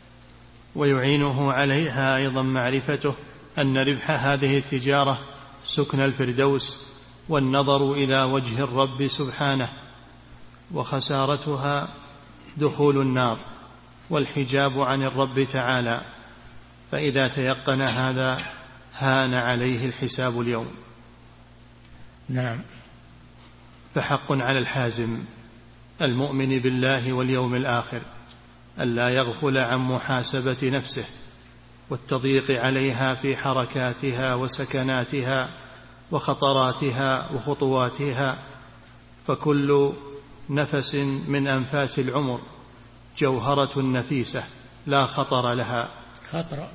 ويعينه عليها أيضا معرفته أن ربح هذه التجارة سكن الفردوس والنظر إلى وجه الرب سبحانه، وخسارتها دخول النار والحجاب عن الرب تعالى. فإذا تيقن هذا هان عليه الحساب اليوم. نعم. فحق على الحازم المؤمن بالله واليوم الآخر ألا يغفل عن محاسبة نفسه والتضييق عليها في حركاتها وسكناتها وخطراتها وخطواتها، فكل نفس من أنفاس العمر جوهرة نفيسة لا خطر لها. خطر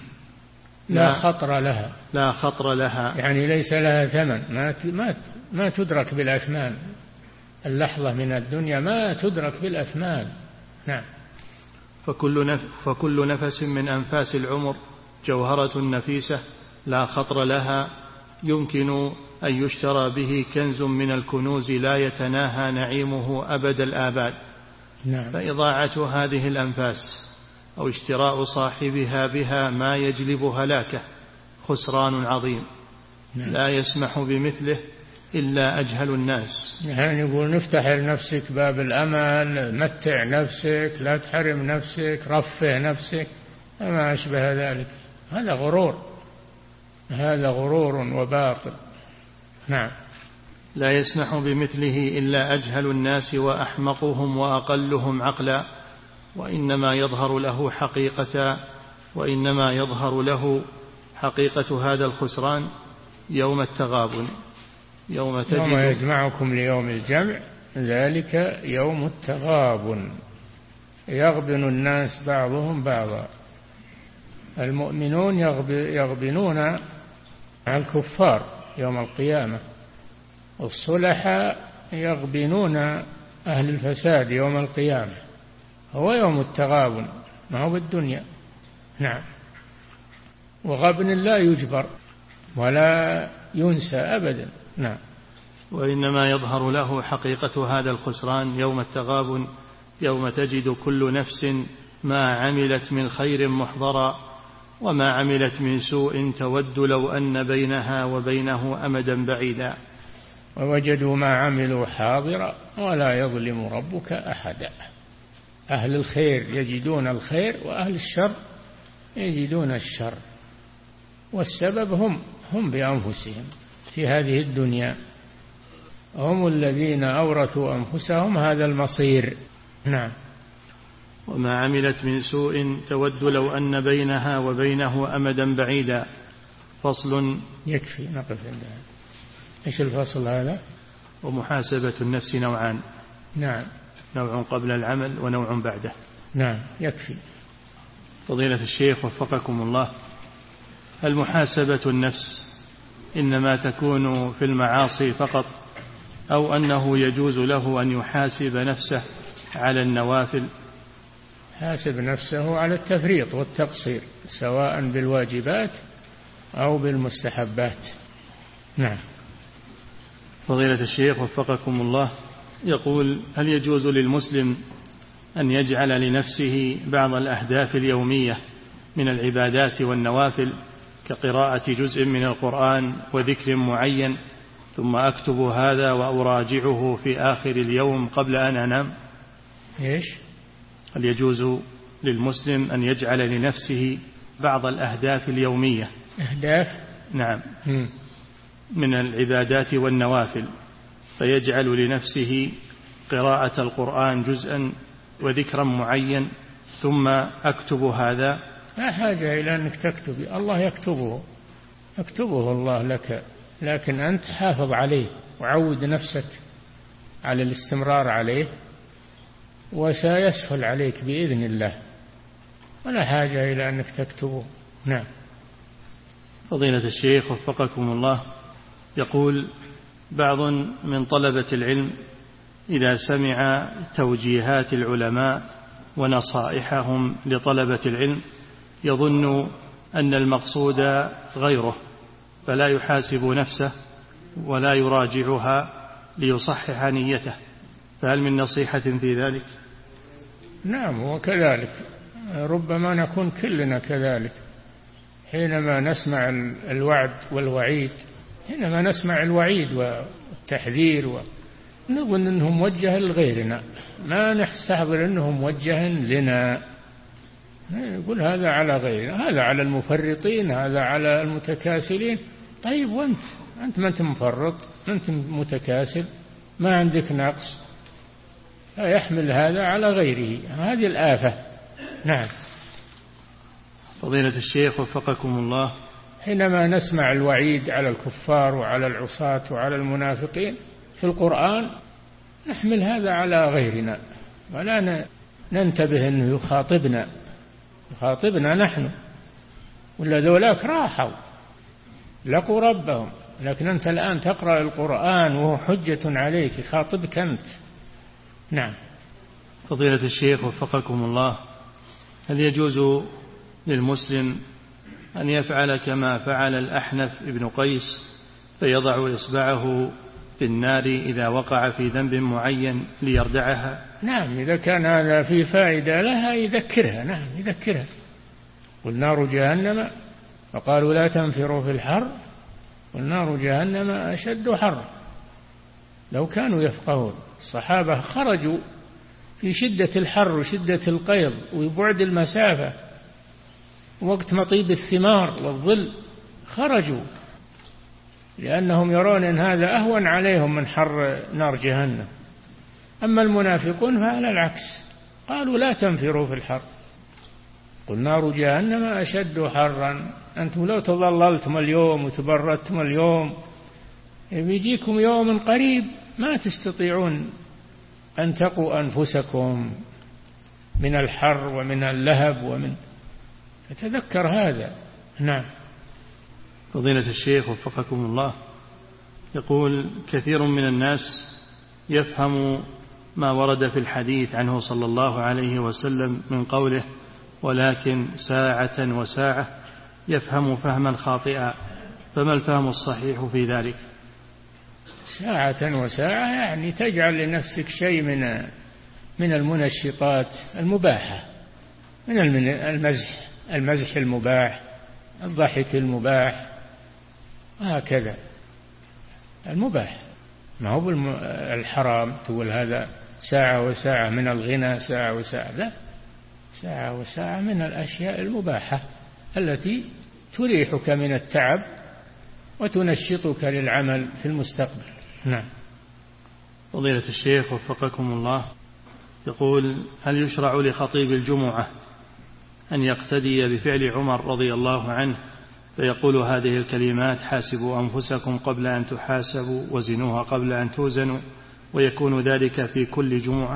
لا خطر لها لا خطر لها يعني ليس لها ثمن، ما ما ما تدرك بالأثمان. اللحظة من الدنيا ما تدرك بالأثمان. نعم. فكل نف فكل نفس من أنفاس العمر جوهرة نفيسة لا خطر لها، يمكن أن يشترى به كنز من الكنوز لا يتناهى نعيمه أبد الآباد. نعم. فإضاعة هذه الأنفاس أو اشتراء صاحبها بها ما يجلب هلاكه خسران عظيم لا يسمح بمثله إلا أجهل الناس. يعني يقول نفتح لنفسك باب الأمل، متع نفسك، لا تحرم نفسك، رفه نفسك، وما أشبه ذلك. هذا غرور، هذا غرور وباطل. نعم. لا يسمح بمثله إلا أجهل الناس وأحمقهم وأقلهم عقلا، وإنما يظهر له حقيقة وإنما يظهر له حقيقة هذا الخسران يوم التغابن، يوم تجد يوم يجمعكم ليوم الجمع، ذلك يوم التغابن، يغبن الناس بعضهم بعضا. المؤمنون يغبنون الكفار يوم القيامة، والصلحاء يغبنون أهل الفساد يوم القيامة. هو يوم التغابن، ما هو بالدنيا. نعم. وغبن لا يجبر ولا ينسى أبدا. نعم. وإنما يظهر له حقيقة هذا الخسران يوم التغابن، يوم تجد كل نفس ما عملت من خير محضرا وما عملت من سوء تود لو أن بينها وبينه أمدا بعيدا. ووجدوا ما عملوا حاضرا ولا يظلم ربك أحدا. أهل الخير يجدون الخير وأهل الشر يجدون الشر، والسبب هم هم بأنفسهم في هذه الدنيا، هم الذين أورثوا أنفسهم هذا المصير. نعم. وما عملت من سوء تود لو أن بينها وبينه أمدا بعيدا. فصل. يكفي نقف عندها. إيش الفصل هذا؟ ومحاسبة النفس نوعان. نعم. نوع قبل العمل ونوع بعده. نعم. يكفي. فضيلة الشيخ وفقكم الله، المحاسبة النفس إنما تكون في المعاصي فقط، أو أنه يجوز له أن يحاسب نفسه على النوافل؟ حاسب نفسه على التفريط والتقصير، سواء بالواجبات أو بالمستحبات. نعم. فضيلة الشيخ وفقكم الله، يقول: هل يجوز للمسلم أن يجعل لنفسه بعض الأهداف اليومية من العبادات والنوافل كقراءة جزء من القرآن وذكر معين، ثم أكتب هذا وأراجعه في آخر اليوم قبل أن أنام؟ إيش؟ هل يجوز للمسلم أن يجعل لنفسه بعض الأهداف اليومية؟ أهداف؟ نعم. م. من العبادات والنوافل، فيجعل لنفسه قراءة القرآن جزءا وذكرا معين، ثم أكتب هذا؟ لا حاجة إلى أنك تكتب، الله يكتبه، يكتبه الله لك، لكن أنت حافظ عليه وعود نفسك على الاستمرار عليه، وسيسهل عليك بإذن الله، ولا حاجة إلى أنك تكتبه. نعم. فضيلة الشيخ وفقكم الله، يقول بعض من طلبة العلم إذا سمع توجيهات العلماء ونصائحهم لطلبة العلم يظن أن المقصود غيره، فلا يحاسب نفسه ولا يراجعها ليصحح نيته، فهل من نصيحة في ذلك؟ نعم، وكذلك ربما نكون كلنا كذلك، حينما نسمع الوعد والوعيد، حينما نسمع الوعيد والتحذير ونظن أنه موجه لغيرنا، ما نستحضر أنه موجه لنا، يقول هذا على غيرنا، هذا على المفرطين، هذا على المتكاسلين. طيب وأنت أنت ما أنت مفرط، ما أنت متكاسل، ما عندك نقص، يحمل هذا على غيره، هذه الآفة. نعم. فضيلة الشيخ وفقكم الله، حينما نسمع الوعيد على الكفار وعلى العصاة وعلى المنافقين في القرآن نحمل هذا على غيرنا، ولا ننتبه أنه يخاطبنا يخاطبنا نحن، ولا ذولاك راحوا لقوا ربهم، لكن أنت الآن تقرأ القرآن وهو حجة عليك، يخاطبك أنت. نعم. فضيلة الشيخ وفقكم الله، هل يجوز للمسلم أن يفعل كما فعل الأحنف ابن قيس فيضع إصبعه في النار إذا وقع في ذنب معين ليردعها؟ نعم، إذا كان هذا فيه فائدة لها يذكرها. نعم يذكرها. والنار جهنم وقالوا لا تنفروا في الحر والنار جهنم أشد حر. لو كانوا يفقهون. الصحابة خرجوا في شدة الحر وشدة القيض وبعد المسافة وقت مطيب الثمار والظل، خرجوا لأنهم يرون أن هذا أهون عليهم من حر نار جهنم. أما المنافقون فعلى العكس، قالوا لا تنفروا في الحر قل نار جهنم أشد حرا. أنتم لو تظللتم اليوم وتبردتم اليوم بيجيكم يوم قريب ما تستطيعون أن تقوا أنفسكم من الحر ومن اللهب ومن، فتذكر هذا. نعم. فضيلة الشيخ وفقكم الله، يقول كثير من الناس يفهم ما ورد في الحديث عنه صلى الله عليه وسلم من قوله ولكن ساعة وساعة، يفهم فهما خاطئا، فما الفهم الصحيح في ذلك؟ ساعة وساعة يعني تجعل لنفسك شيء من من المنشطات المباحة، من المزح المزح المباح، الضحك المباح، هكذا المباح، ما هو الحرام تقول هذا ساعة وساعة من الغنى ساعة وساعة، لا، ساعة وساعة من الأشياء المباحة التي تريحك من التعب وتنشطك للعمل في المستقبل. نعم. فضيلة الشيخ وفقكم الله، يقول هل يشرع لخطيب الجمعة أن يقتدي بفعل عمر رضي الله عنه فيقول هذه الكلمات حاسبوا أنفسكم قبل أن تحاسبوا وزنوها قبل أن توزنوا، ويكون ذلك في كل جمعة؟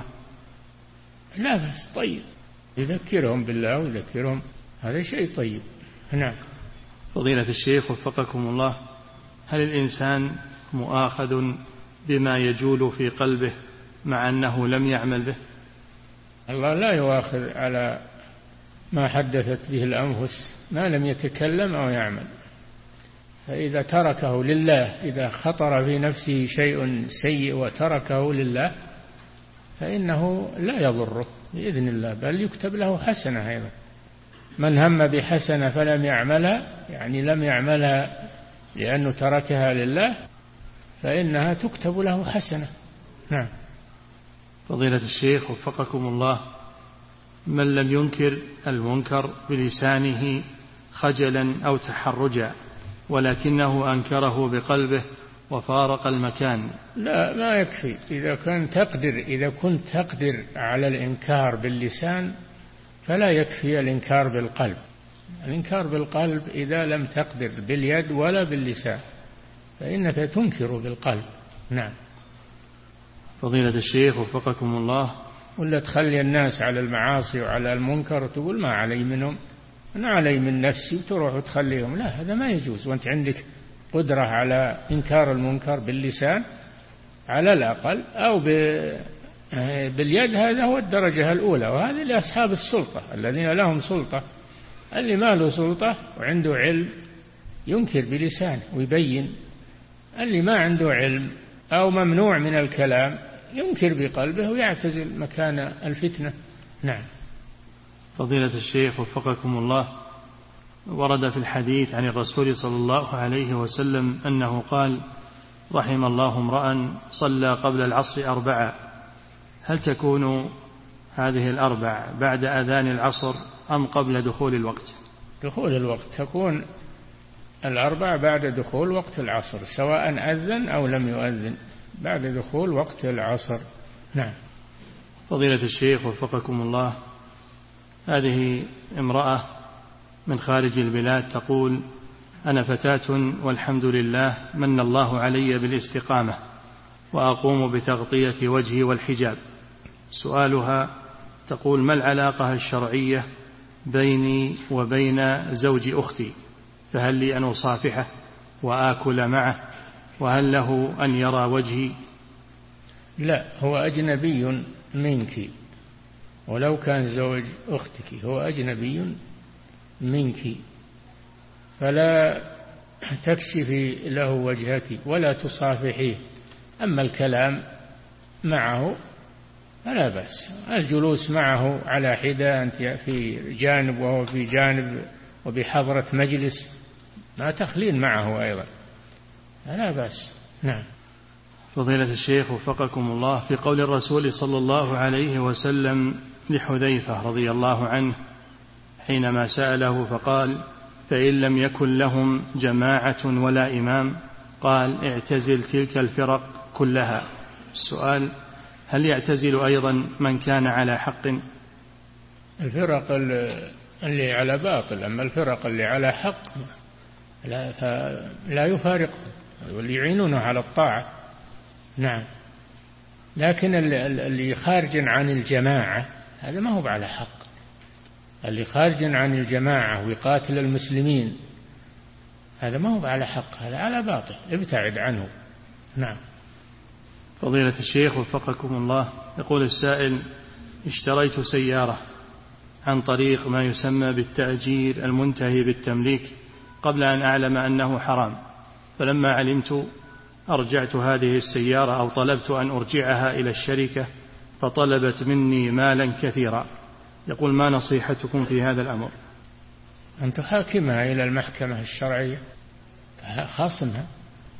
لا بس طيب، يذكرهم بالله ويذكرهم، هذا شيء طيب. نعم. فضيلة الشيخ وفقكم الله، هل الإنسان مؤاخذ بما يجول في قلبه مع أنه لم يعمل به؟ الله لا يؤاخذ على ما حدثت به الأنفس ما لم يتكلم أو يعمل، فإذا تركه لله، إذا خطر في نفسه شيء سيء وتركه لله فإنه لا يضره بإذن الله، بل يكتب له حسنة أيضا. من هم بحسنة فلم يعملها، يعني لم يعملها لأنه تركها لله، فإنها تكتب له حسنة. نعم. فضيلة الشيخ وفقكم الله، من لم ينكر المنكر بلسانه خجلا أو تحرجا ولكنه أنكره بقلبه وفارق المكان، لا ما يكفي. إذا كنت تقدر إذا كنت تقدر على الإنكار باللسان فلا يكفي الإنكار بالقلب. الإنكار بالقلب إذا لم تقدر باليد ولا باللسان فإنك تنكر بالقلب. نعم. فضيلة الشيخ وفقكم الله، ولا تخلي الناس على المعاصي وعلى المنكر وتقول ما علي منهم، أنا علي من نفسي، وتروح وتخليهم، لا، هذا ما يجوز. وأنت عندك قدرة على إنكار المنكر باللسان على الأقل أو باليد، هذا هو الدرجة الأولى، وهذه لأصحاب السلطة الذين لهم سلطة. اللي ما له سلطة وعنده علم ينكر بلسانه ويبين، اللي ما عنده علم أو ممنوع من الكلام ينكر بقلبه ويعتزل مكان الفتنة. نعم. فضيلة الشيخ وفقكم الله، ورد في الحديث عن الرسول صلى الله عليه وسلم أنه قال رحم الله امرأ صلى قبل العصر أربعة، هل تكون هذه الأربع بعد أذان العصر أم قبل دخول الوقت؟ دخول الوقت، تكون الأربع بعد دخول وقت العصر، سواء أذن أو لم يؤذن، بعد دخول وقت العصر. نعم. فضيلة الشيخ وفقكم الله، هذه امرأة من خارج البلاد تقول أنا فتاة والحمد لله من الله علي بالاستقامة وأقوم بتغطية وجهي والحجاب. سؤالها تقول ما العلاقة الشرعية بيني وبين زوج أختي؟ فهل لي أن أصافحه وآكل معه؟ وهل له أن يرى وجهي؟ لا، هو أجنبي منك، ولو كان زوج أختك هو أجنبي منك، فلا تكشفي له وجهك ولا تصافحيه. أما الكلام معه فلا بأس، الجلوس معه على حدة، أنت في جانب وهو في جانب وبحضرة مجلس ما تخلين معه أيضا، لا بأس. نعم. فضيلة الشيخ وفقكم الله، في قول الرسول صلى الله عليه وسلم لحذيفة رضي الله عنه حينما سأله فقال: فإن لم يكن لهم جماعة ولا إمام، قال: اعتزل تلك الفرق كلها. السؤال: هل يعتزل أيضا من كان على حق؟ الفرق اللي على باطل، أما الفرق اللي على حق لا, لا يفارقهم واللي يعينونه على الطاعة. نعم. لكن اللي خارج عن الجماعة هذا ما هو على حق. اللي خارج عن الجماعة ويقاتل المسلمين هذا ما هو على حق، هذا على باطل، ابتعد عنه. نعم. فضيلة الشيخ وفقكم الله، يقول السائل: اشتريت سيارة عن طريق ما يسمى بالتأجير المنتهي بالتمليك قبل أن أعلم أنه حرام، فلما علمت أرجعت هذه السيارة أو طلبت أن أرجعها إلى الشركة فطلبت مني مالا كثيرا. يقول: ما نصيحتكم في هذا الأمر؟ أن تحاكمها إلى المحكمة الشرعية، خاصمها،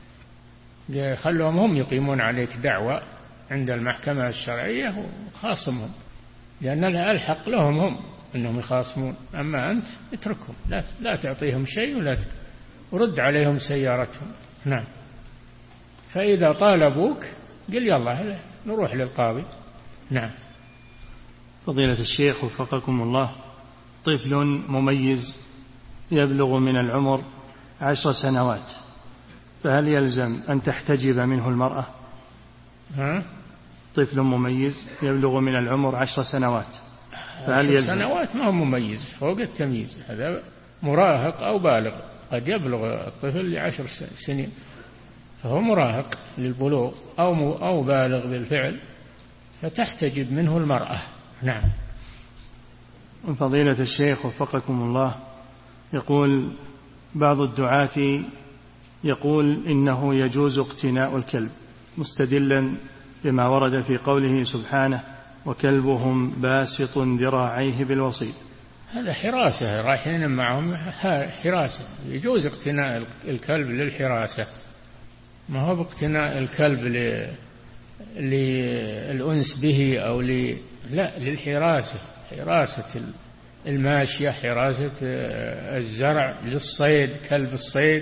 خلوهم هم يقيمون عليك دعوة عند المحكمة الشرعية وخاصمهم، لأن الحق لهم هم أنهم يخاصمون، أما أنت اتركهم، لا, لا تعطيهم شيء ولا ورد عليهم سيارتهم. نعم. فإذا طالبوك قل يلا نروح للقاضي. نعم. فضيلة الشيخ وفقكم الله، طفل مميز يبلغ من العمر عشر سنوات، فهل يلزم أن تحتجب منه المرأة؟ ها؟ طفل مميز يبلغ من العمر عشر سنوات، فهل يلزم؟ سنوات ما هو مميز، فوق التمييز، هذا مراهق أو بالغ، قد يبلغ الطفل لعشر سنين فهو مراهق للبلوغ أو أو بالغ بالفعل، فتحتجب منه المرأة. نعم. فضيلة الشيخ وفقكم الله، يقول بعض الدعاة يقول إنه يجوز اقتناء الكلب مستدلا بما ورد في قوله سبحانه: وكلبهم باسط ذراعيه بالوصيد. هذا حراسة، رايحين معهم حراسة، يجوز اقتناء الكلب للحراسة، ما هو باقتناء الكلب للأنس به أو ل... لا، للحراسة، حراسة الماشية، حراسة الزرع، للصيد، كلب الصيد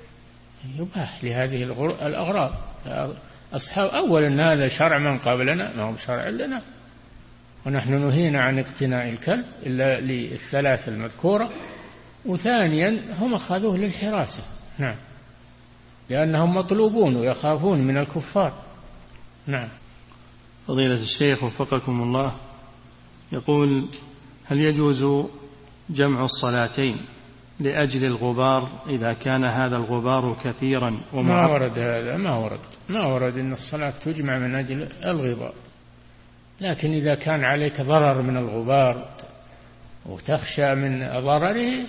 يباح لهذه الأغراض. أصحاب أولا هذا شرع من قبلنا، ما هو شرع لنا، ونحن نهينا عن اقتناء الكلب إلا للثلاث المذكورة، وثانيا هم أخذوه للحراسة. نعم. لأنهم مطلوبون ويخافون من الكفار. نعم. فضيلة الشيخ وفقكم الله، يقول: هل يجوز جمع الصلاتين لأجل الغبار إذا كان هذا الغبار كثيرا ومعطل؟ ما ورد هذا، ما ورد ما ورد أن الصلاة تجمع من أجل الغبار، لكن إذا كان عليك ضرر من الغبار وتخشى من ضرره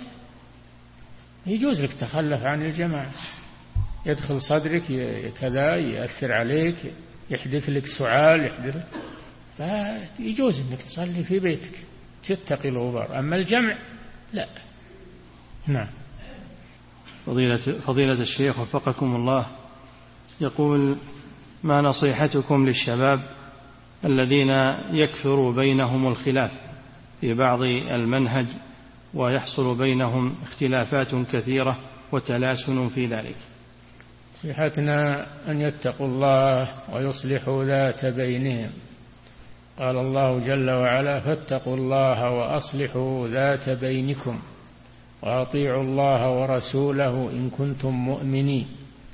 يجوز لك تخلف عن الجماعة، يدخل صدرك كذا، يأثر عليك، يحدث لك سعال، يحدث، فيجوز أنك تصلي في بيتك تتقي الغبار، أما الجمع لا. نعم. فضيلة, فضيلة الشيخ وفقكم الله، يقول: ما نصيحتكم للشباب الذين يكثر بينهم الخلاف في بعض المنهج ويحصل بينهم اختلافات كثيرة وتلاسن في ذلك؟ نصيحتنا أن يتقوا الله ويصلحوا ذات بينهم. قال الله جل وعلا: فاتقوا الله وأصلحوا ذات بينكم وأطيعوا الله ورسوله إن كنتم مؤمنين.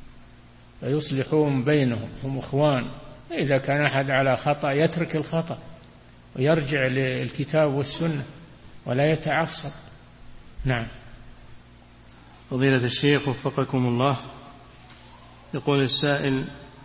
فيصلحون بينهم، هم إخوان، إذا كان أحد على خطأ يترك الخطأ ويرجع للكتاب والسنة ولا يتعصب. نعم. فضيلة الشيخ وفقكم الله، يقول السائل: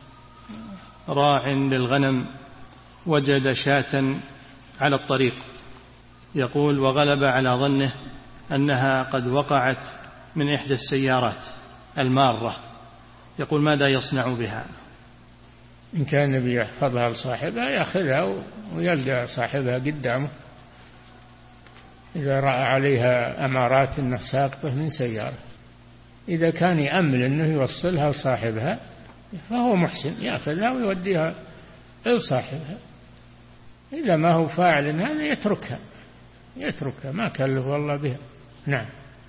راع للغنم وجد شاة على الطريق، يقول: وغلب على ظنه أنها قد وقعت من إحدى السيارات المارة، يقول: ماذا يصنع بها؟ إن كان بيحفظها لصاحبها يأخذها ويلقى صاحبها قدامه، إذا رأى عليها أمارات أنها ساقطة من سيارة. إذا كان يأمل أنه يوصلها لصاحبها فهو محسن، يأخذها ويوديها لصاحبها. إذا ما هو فاعل هذا يتركها يتركها ما كلف الله بها. نعم،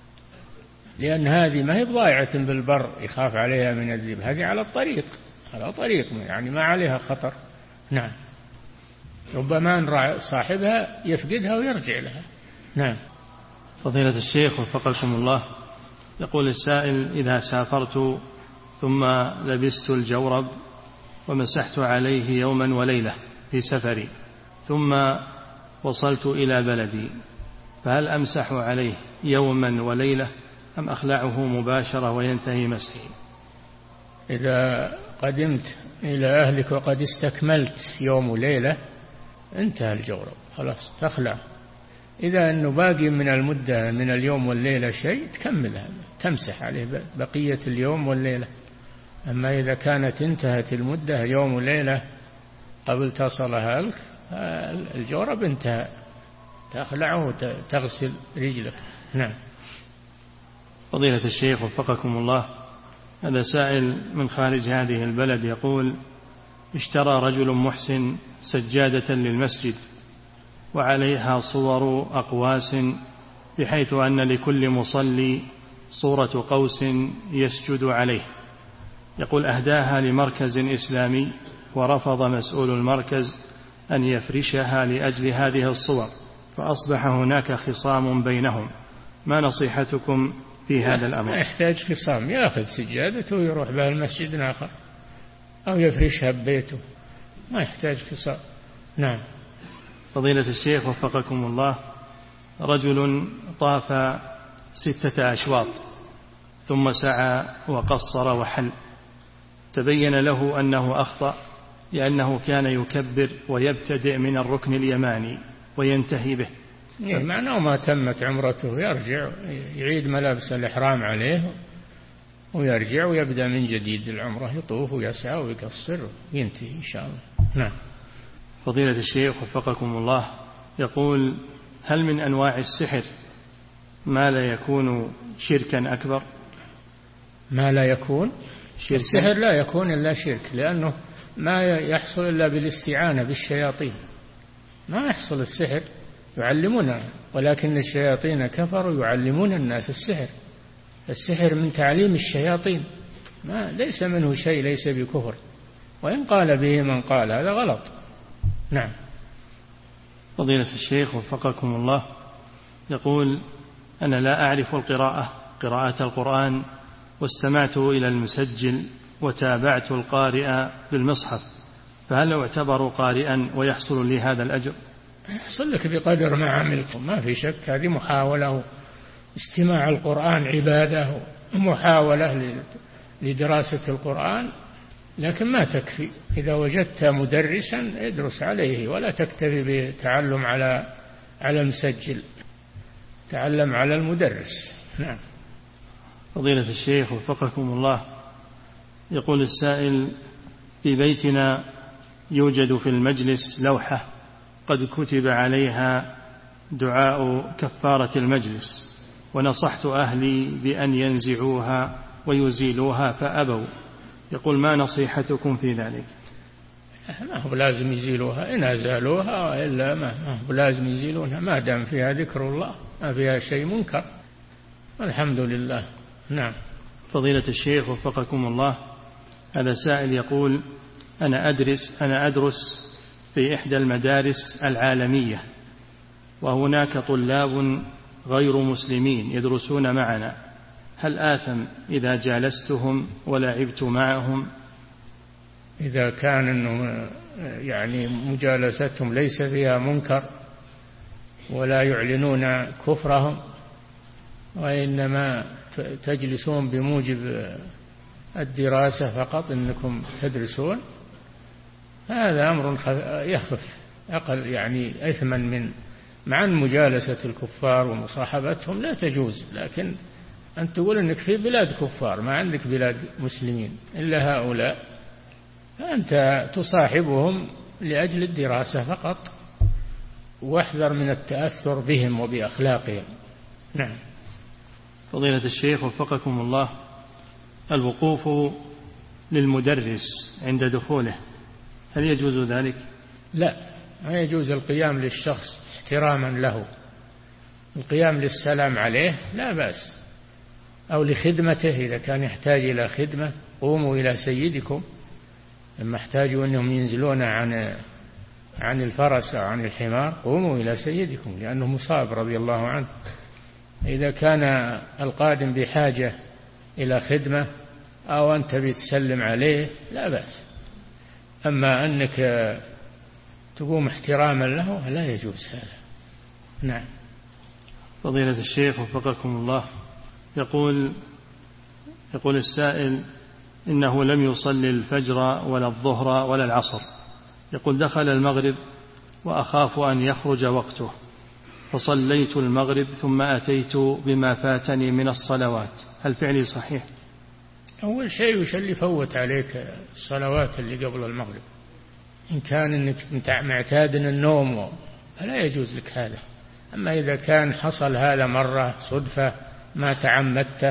لأن هذه ما هي ضائعة بالبر يخاف عليها من الذئب، هذه على الطريق على طريق يعني ما عليها خطر. نعم، ربما أن صاحبها يفقدها ويرجع لها. نعم. فضيلة الشيخ وفقكم الله، يقول السائل: إذا سافرت ثم لبست الجورب ومسحت عليه يوما وليلة في سفري ثم وصلت إلى بلدي، فهل أمسح عليه يوما وليلة أم أخلعه مباشرة وينتهي مسحه؟ إذا قدمت إلى أهلك وقد استكملت يوم وليلة انتهى الجورب خلاص تخلع. إذا أنه باقي من المدة من اليوم والليلة شيء تكملها تمسح عليه بقية اليوم والليلة. أما إذا كانت انتهت المدة يوم وليلة قبل تصلها لك الجورب انتهى تخلعه وتغسل رجلك. نعم. فضيلة الشيخ وفقكم الله، هذا سائل من خارج هذه البلد يقول: اشترى رجل محسن سجادة للمسجد وعليها صور أقواس بحيث أن لكل مصلي صورة قوس يسجد عليه. يقول: أهداها لمركز إسلامي ورفض مسؤول المركز أن يفرشها لأجل هذه الصور، فأصبح هناك خصام بينهم، ما نصيحتكم في هذا الأمر؟ ما يحتاج خصام، يأخذ سجادته ويروح بها المسجد آخر أو يفرشها ببيته، ما يحتاج خصام. نعم. فضيلة الشيخ وفقكم الله، رجل طاف ستة أشواط ثم سعى وقصر وحل، تبين له أنه أخطأ لأنه كان يكبر ويبتدئ من الركن اليماني وينتهي به. معناه ما تمت عمرته، يرجع يعيد ملابس الإحرام عليه ويرجع ويبدأ من جديد العمرة، يطوف ويسعى ويقصر وينتهي إن شاء الله. نعم. فضيلة الشيخ وفقكم الله، يقول: هل من أنواع السحر ما لا يكون شركا أكبر؟ ما لا يكون شركا؟ السحر لا يكون إلا شرك، لأنه ما يحصل إلا بالاستعانة بالشياطين، ما يحصل السحر يعلمون، ولكن الشياطين كفروا يعلمون الناس السحر. السحر من تعليم الشياطين، ما ليس منه شيء ليس بكفر، وإن قال به من قال هذا غلط. نعم. فضيلة الشيخ وفقكم الله، يقول: أنا لا أعرف القراءة قراءة القرآن واستمعت إلى المسجل وتابعت القارئ بالمصحف، فهل أعتبر قارئا ويحصل لي هذا الأجر؟ يحصل لك بقدر ما عملت، ما في شك، هذه محاولة. استماع القرآن عبادة ومحاولة لدراسة القرآن، لكن ما تكفي. إذا وجدت مدرسا ادرس عليه، ولا تكتفي بتعلم على على المسجل، تعلم على المدرس. نعم. فضيلة الشيخ وفقكم الله، يقول السائل: في بيتنا يوجد في المجلس لوحة قد كتب عليها دعاء كفارة المجلس، ونصحت أهلي بأن ينزعوها ويزيلوها فأبوا. يقول: ما نصيحتكم في ذلك؟ ما هو لازم يزيلوها، إن أزالوها إلا ما هو لازم يزيلونها، ما دام فيها ذكر الله ما فيها شيء منكر، الحمد لله. نعم. فضيلة الشيخ وفقكم الله، هذا سائل يقول: أنا أدرس أنا أدرس في إحدى المدارس العالمية، وهناك طلاب غير مسلمين يدرسون معنا، هل آثم إذا جالستهم ولعبت معهم؟ إذا كان إنه يعني مجالستهم ليس فيها منكر ولا يعلنون كفرهم، وإنما تجلسون بموجب الدراسة فقط، إنكم تدرسون، هذا أمر يخف أقل يعني إثما من مع مجالسة الكفار ومصاحبتهم لا تجوز. لكن أن تقول أنك في بلاد كفار ما عندك بلاد مسلمين إلا هؤلاء، فأنت تصاحبهم لأجل الدراسة فقط، واحذر من التأثر بهم وبأخلاقهم. نعم. فضيلة الشيخ وفقكم الله، الوقوف للمدرس عند دخوله، هل يجوز ذلك؟ لا، ما يجوز القيام للشخص احتراما له. القيام للسلام عليه لا بأس، أو لخدمته إذا كان يحتاج إلى خدمة. قوموا إلى سيدكم لما احتاجوا أنهم ينزلون عن عن الفرس أو عن الحمار، قوموا إلى سيدكم لأنه مصاب رضي الله عنه. إذا كان القادم بحاجة إلى خدمة أو أنت بتسلم عليه لا بأس، أما أنك تقوم احتراما له لا يجوز هذا. نعم. فضيلة الشيخ وفقكم الله، يقول يقول السائل إنه لم يصلي الفجر ولا الظهر ولا العصر، يقول دخل المغرب وأخاف أن يخرج وقته، فصليت المغرب ثم أتيت بما فاتني من الصلوات، هل فعلي صحيح؟ أول شيء وش اللي فوت عليك الصلوات اللي قبل المغرب؟ إن كان أنك معتاد النوم فلا يجوز لك هذا. أما إذا كان حصل هذا مرة صدفة ما تعمدته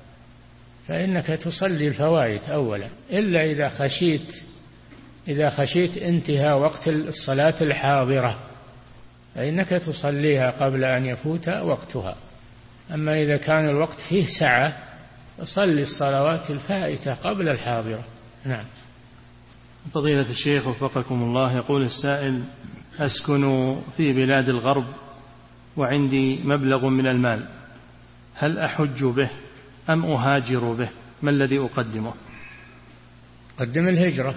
فإنك تصلي الفوائت أولا، إلا إذا خشيت إذا خشيت انتهاء وقت الصلاة الحاضرة فإنك تصليها قبل أن يفوت وقتها. أما إذا كان الوقت فيه سعة فصلي الصلوات الفائتة قبل الحاضرة. نعم. فضيلة الشيخ وفقكم الله، يقول السائل أسكن في بلاد الغرب وعندي مبلغ من المال، هل أحج به أم أهاجر به؟ ما الذي أقدمه؟ قدم الهجرة،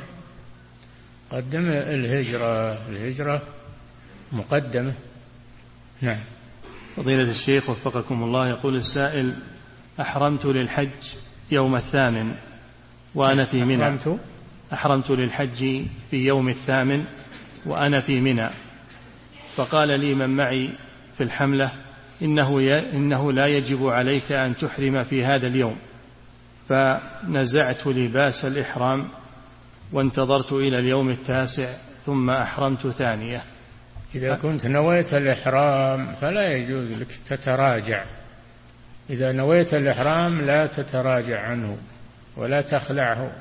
قدم الهجرة، الهجرة مقدمة. نعم. فضيلة الشيخ وفقكم الله، يقول السائل أحرمت للحج يوم الثامن وأنا في منى. أحرمت أحرمت للحج في يوم الثامن وأنا في منى، فقال لي من معي في الحملة إنه, ي... إنه لا يجب عليك أن تحرم في هذا اليوم، فنزعت لباس الإحرام وانتظرت إلى اليوم التاسع ثم أحرمت ثانية. إذا كنت نويت الإحرام فلا يجوز لك تتراجع. إذا نويت الإحرام لا تتراجع عنه ولا تخلعه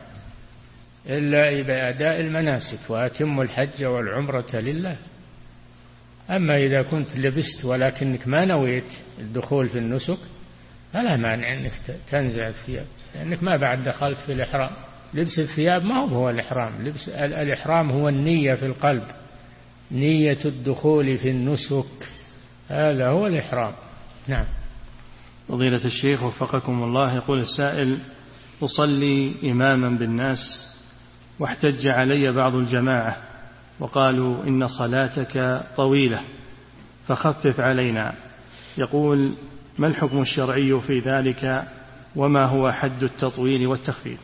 إلا بأداء المناسك، وأتم الحج والعمرة لله. أما إذا كنت لبست ولكنك ما نويت الدخول في النسك فلا مانع أنك تنزع الثياب، لأنك ما بعد دخلت في الإحرام. لبس الثياب ما هو الإحرام، لبس الإحرام هو النية في القلب، نية الدخول في النسك، هذا هو الإحرام. نعم. فضيلة الشيخ وفقكم الله، يقول السائل أصلي إماما بالناس واحتج علي بعض الجماعة وقالوا إن صلاتك طويلة فخفف علينا، يقول ما الحكم الشرعي في ذلك وما هو حد التطويل والتخفيف؟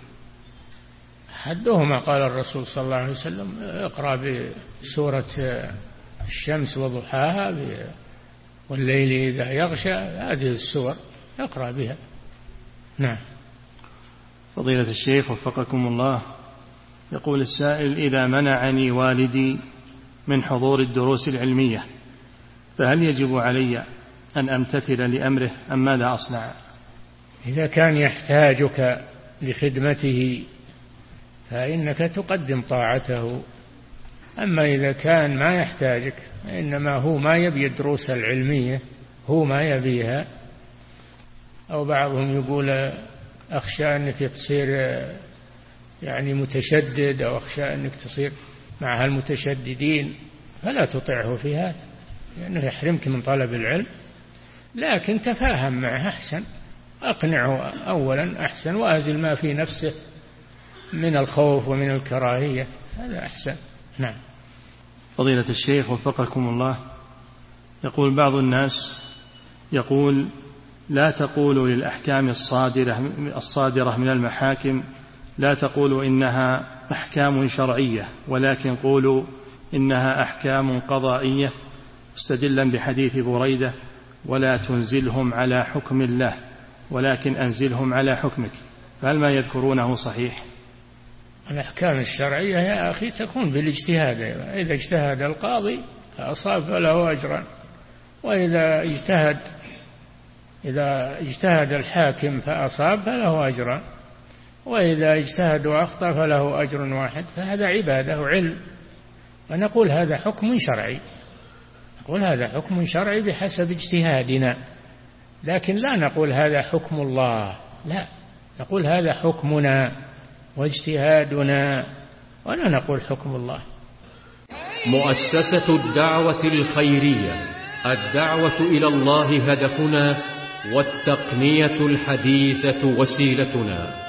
حدهما قال الرسول صلى الله عليه وسلم اقرأ بسورة الشمس وضحاها والليل إذا يغشى، هذه السور اقرأ بها. نعم. فضيلة الشيخ وفقكم الله، يقول السائل إذا منعني والدي من حضور الدروس العلمية فهل يجب علي أن أمتثل لأمره أم ماذا أصنع؟ إذا كان يحتاجك لخدمته فإنك تقدم طاعته، أما إذا كان ما يحتاجك إنما هو ما يبي الدروس العلمية، هو ما يبيها، أو بعضهم يقول أخشى أنك تصير يعني متشدد أو أخشى أنك تصير مع هالمتشددين، فلا تطعه في هذا لأنه يحرمك من طلب العلم، لكن تفاهم معه أحسن، أقنعه أولا أحسن، وأزل ما في نفسه من الخوف ومن الكراهية، هذا أحسن. نعم. فضيلة الشيخ وفقكم الله، يقول بعض الناس يقول لا تقولوا للأحكام الصادرة, الصادرة من المحاكم لا تقولوا إنها أحكام شرعية، ولكن قولوا إنها أحكام قضائية، مستدلا بحديث بريدة ولا تنزلهم على حكم الله ولكن أنزلهم على حكمك، فهل ما يذكرونه صحيح؟ الأحكام الشرعية يا أخي تكون بالاجتهاد، إذا اجتهد القاضي فأصاب فله أجرا، وإذا اجتهد إذا اجتهد الحاكم فأصاب فله أجرا. وإذا اجتهد وأخطأ فله أجر واحد، فهذا عبادة وعلم. ونقول هذا حكم شرعي، نقول هذا حكم شرعي بحسب اجتهادنا، لكن لا نقول هذا حكم الله، لا، نقول هذا حكمنا واجتهادنا، ولا نقول حكم الله. مؤسسة الدعوة الخيرية، الدعوة إلى الله هدفنا، والتقنية الحديثة وسيلتنا.